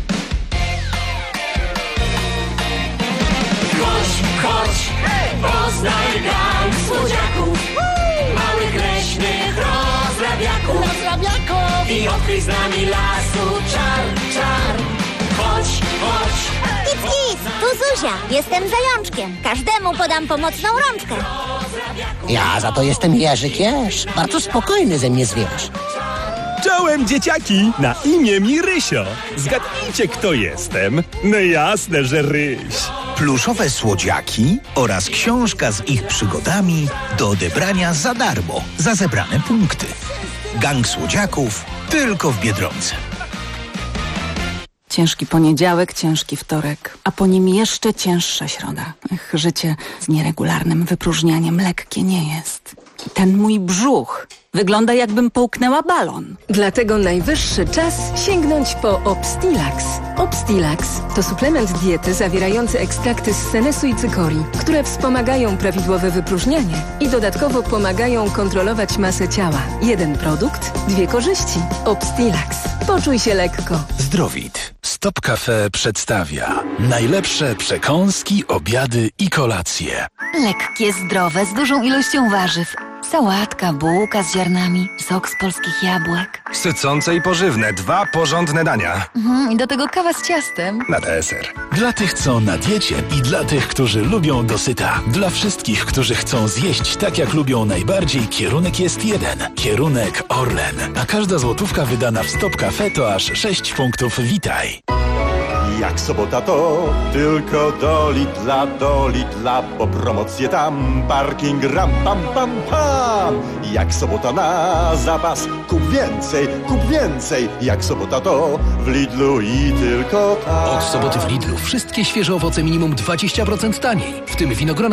Chodź, poznaj gang słodziaków, małych leśnych rozrabiaków i odkryj z nami lasu czar. Chodź. Kic, tu Zuzia, jestem zajączkiem. Każdemu podam pomocną rączkę. Ja za to jestem Jerzyk Jerz, bardzo spokojny ze mnie zwierz. Czołem, dzieciaki! Na imię mi Rysio. Zgadnijcie, kto jestem? No jasne, że Ryś. pluszowe słodziaki oraz książka z ich przygodami do odebrania za darmo za zebrane punkty. Gang słodziaków tylko w Biedronce. Ciężki poniedziałek, ciężki wtorek, a po nim jeszcze cięższa środa. Życie z nieregularnym wypróżnianiem lekkie nie jest. Ten mój brzuch wygląda, jakbym połknęła balon. Dlatego najwyższy czas sięgnąć po Obstilax. Obstilax to suplement diety zawierający ekstrakty z senesu i cykorii, które wspomagają prawidłowe wypróżnianie i dodatkowo pomagają kontrolować masę ciała. Jeden produkt, dwie korzyści. Obstilax. Poczuj się lekko. Zdrowit. Stop Cafe przedstawia najlepsze przekąski, obiady i kolacje. Lekkie, zdrowe, z dużą ilością warzyw. Sałatka, bułka z ziarnami, sok z polskich jabłek. Sycące i pożywne, 2 porządne dania. I do tego kawa z ciastem. Na deser. Dla tych, co na diecie i dla tych, którzy lubią dosyta. Dla wszystkich, którzy chcą zjeść tak, jak lubią najbardziej, kierunek jest jeden. Kierunek Orlen. A każda złotówka wydana w Stop Cafe to aż 6 punktów Witaj. Jak sobota to tylko do Lidla, bo promocje tam, parking ram pam pam pam. Jak sobota na zapas, kup więcej, jak sobota to w Lidlu i tylko tam. Od soboty w Lidlu wszystkie świeże owoce minimum 20% taniej, w tym winogrona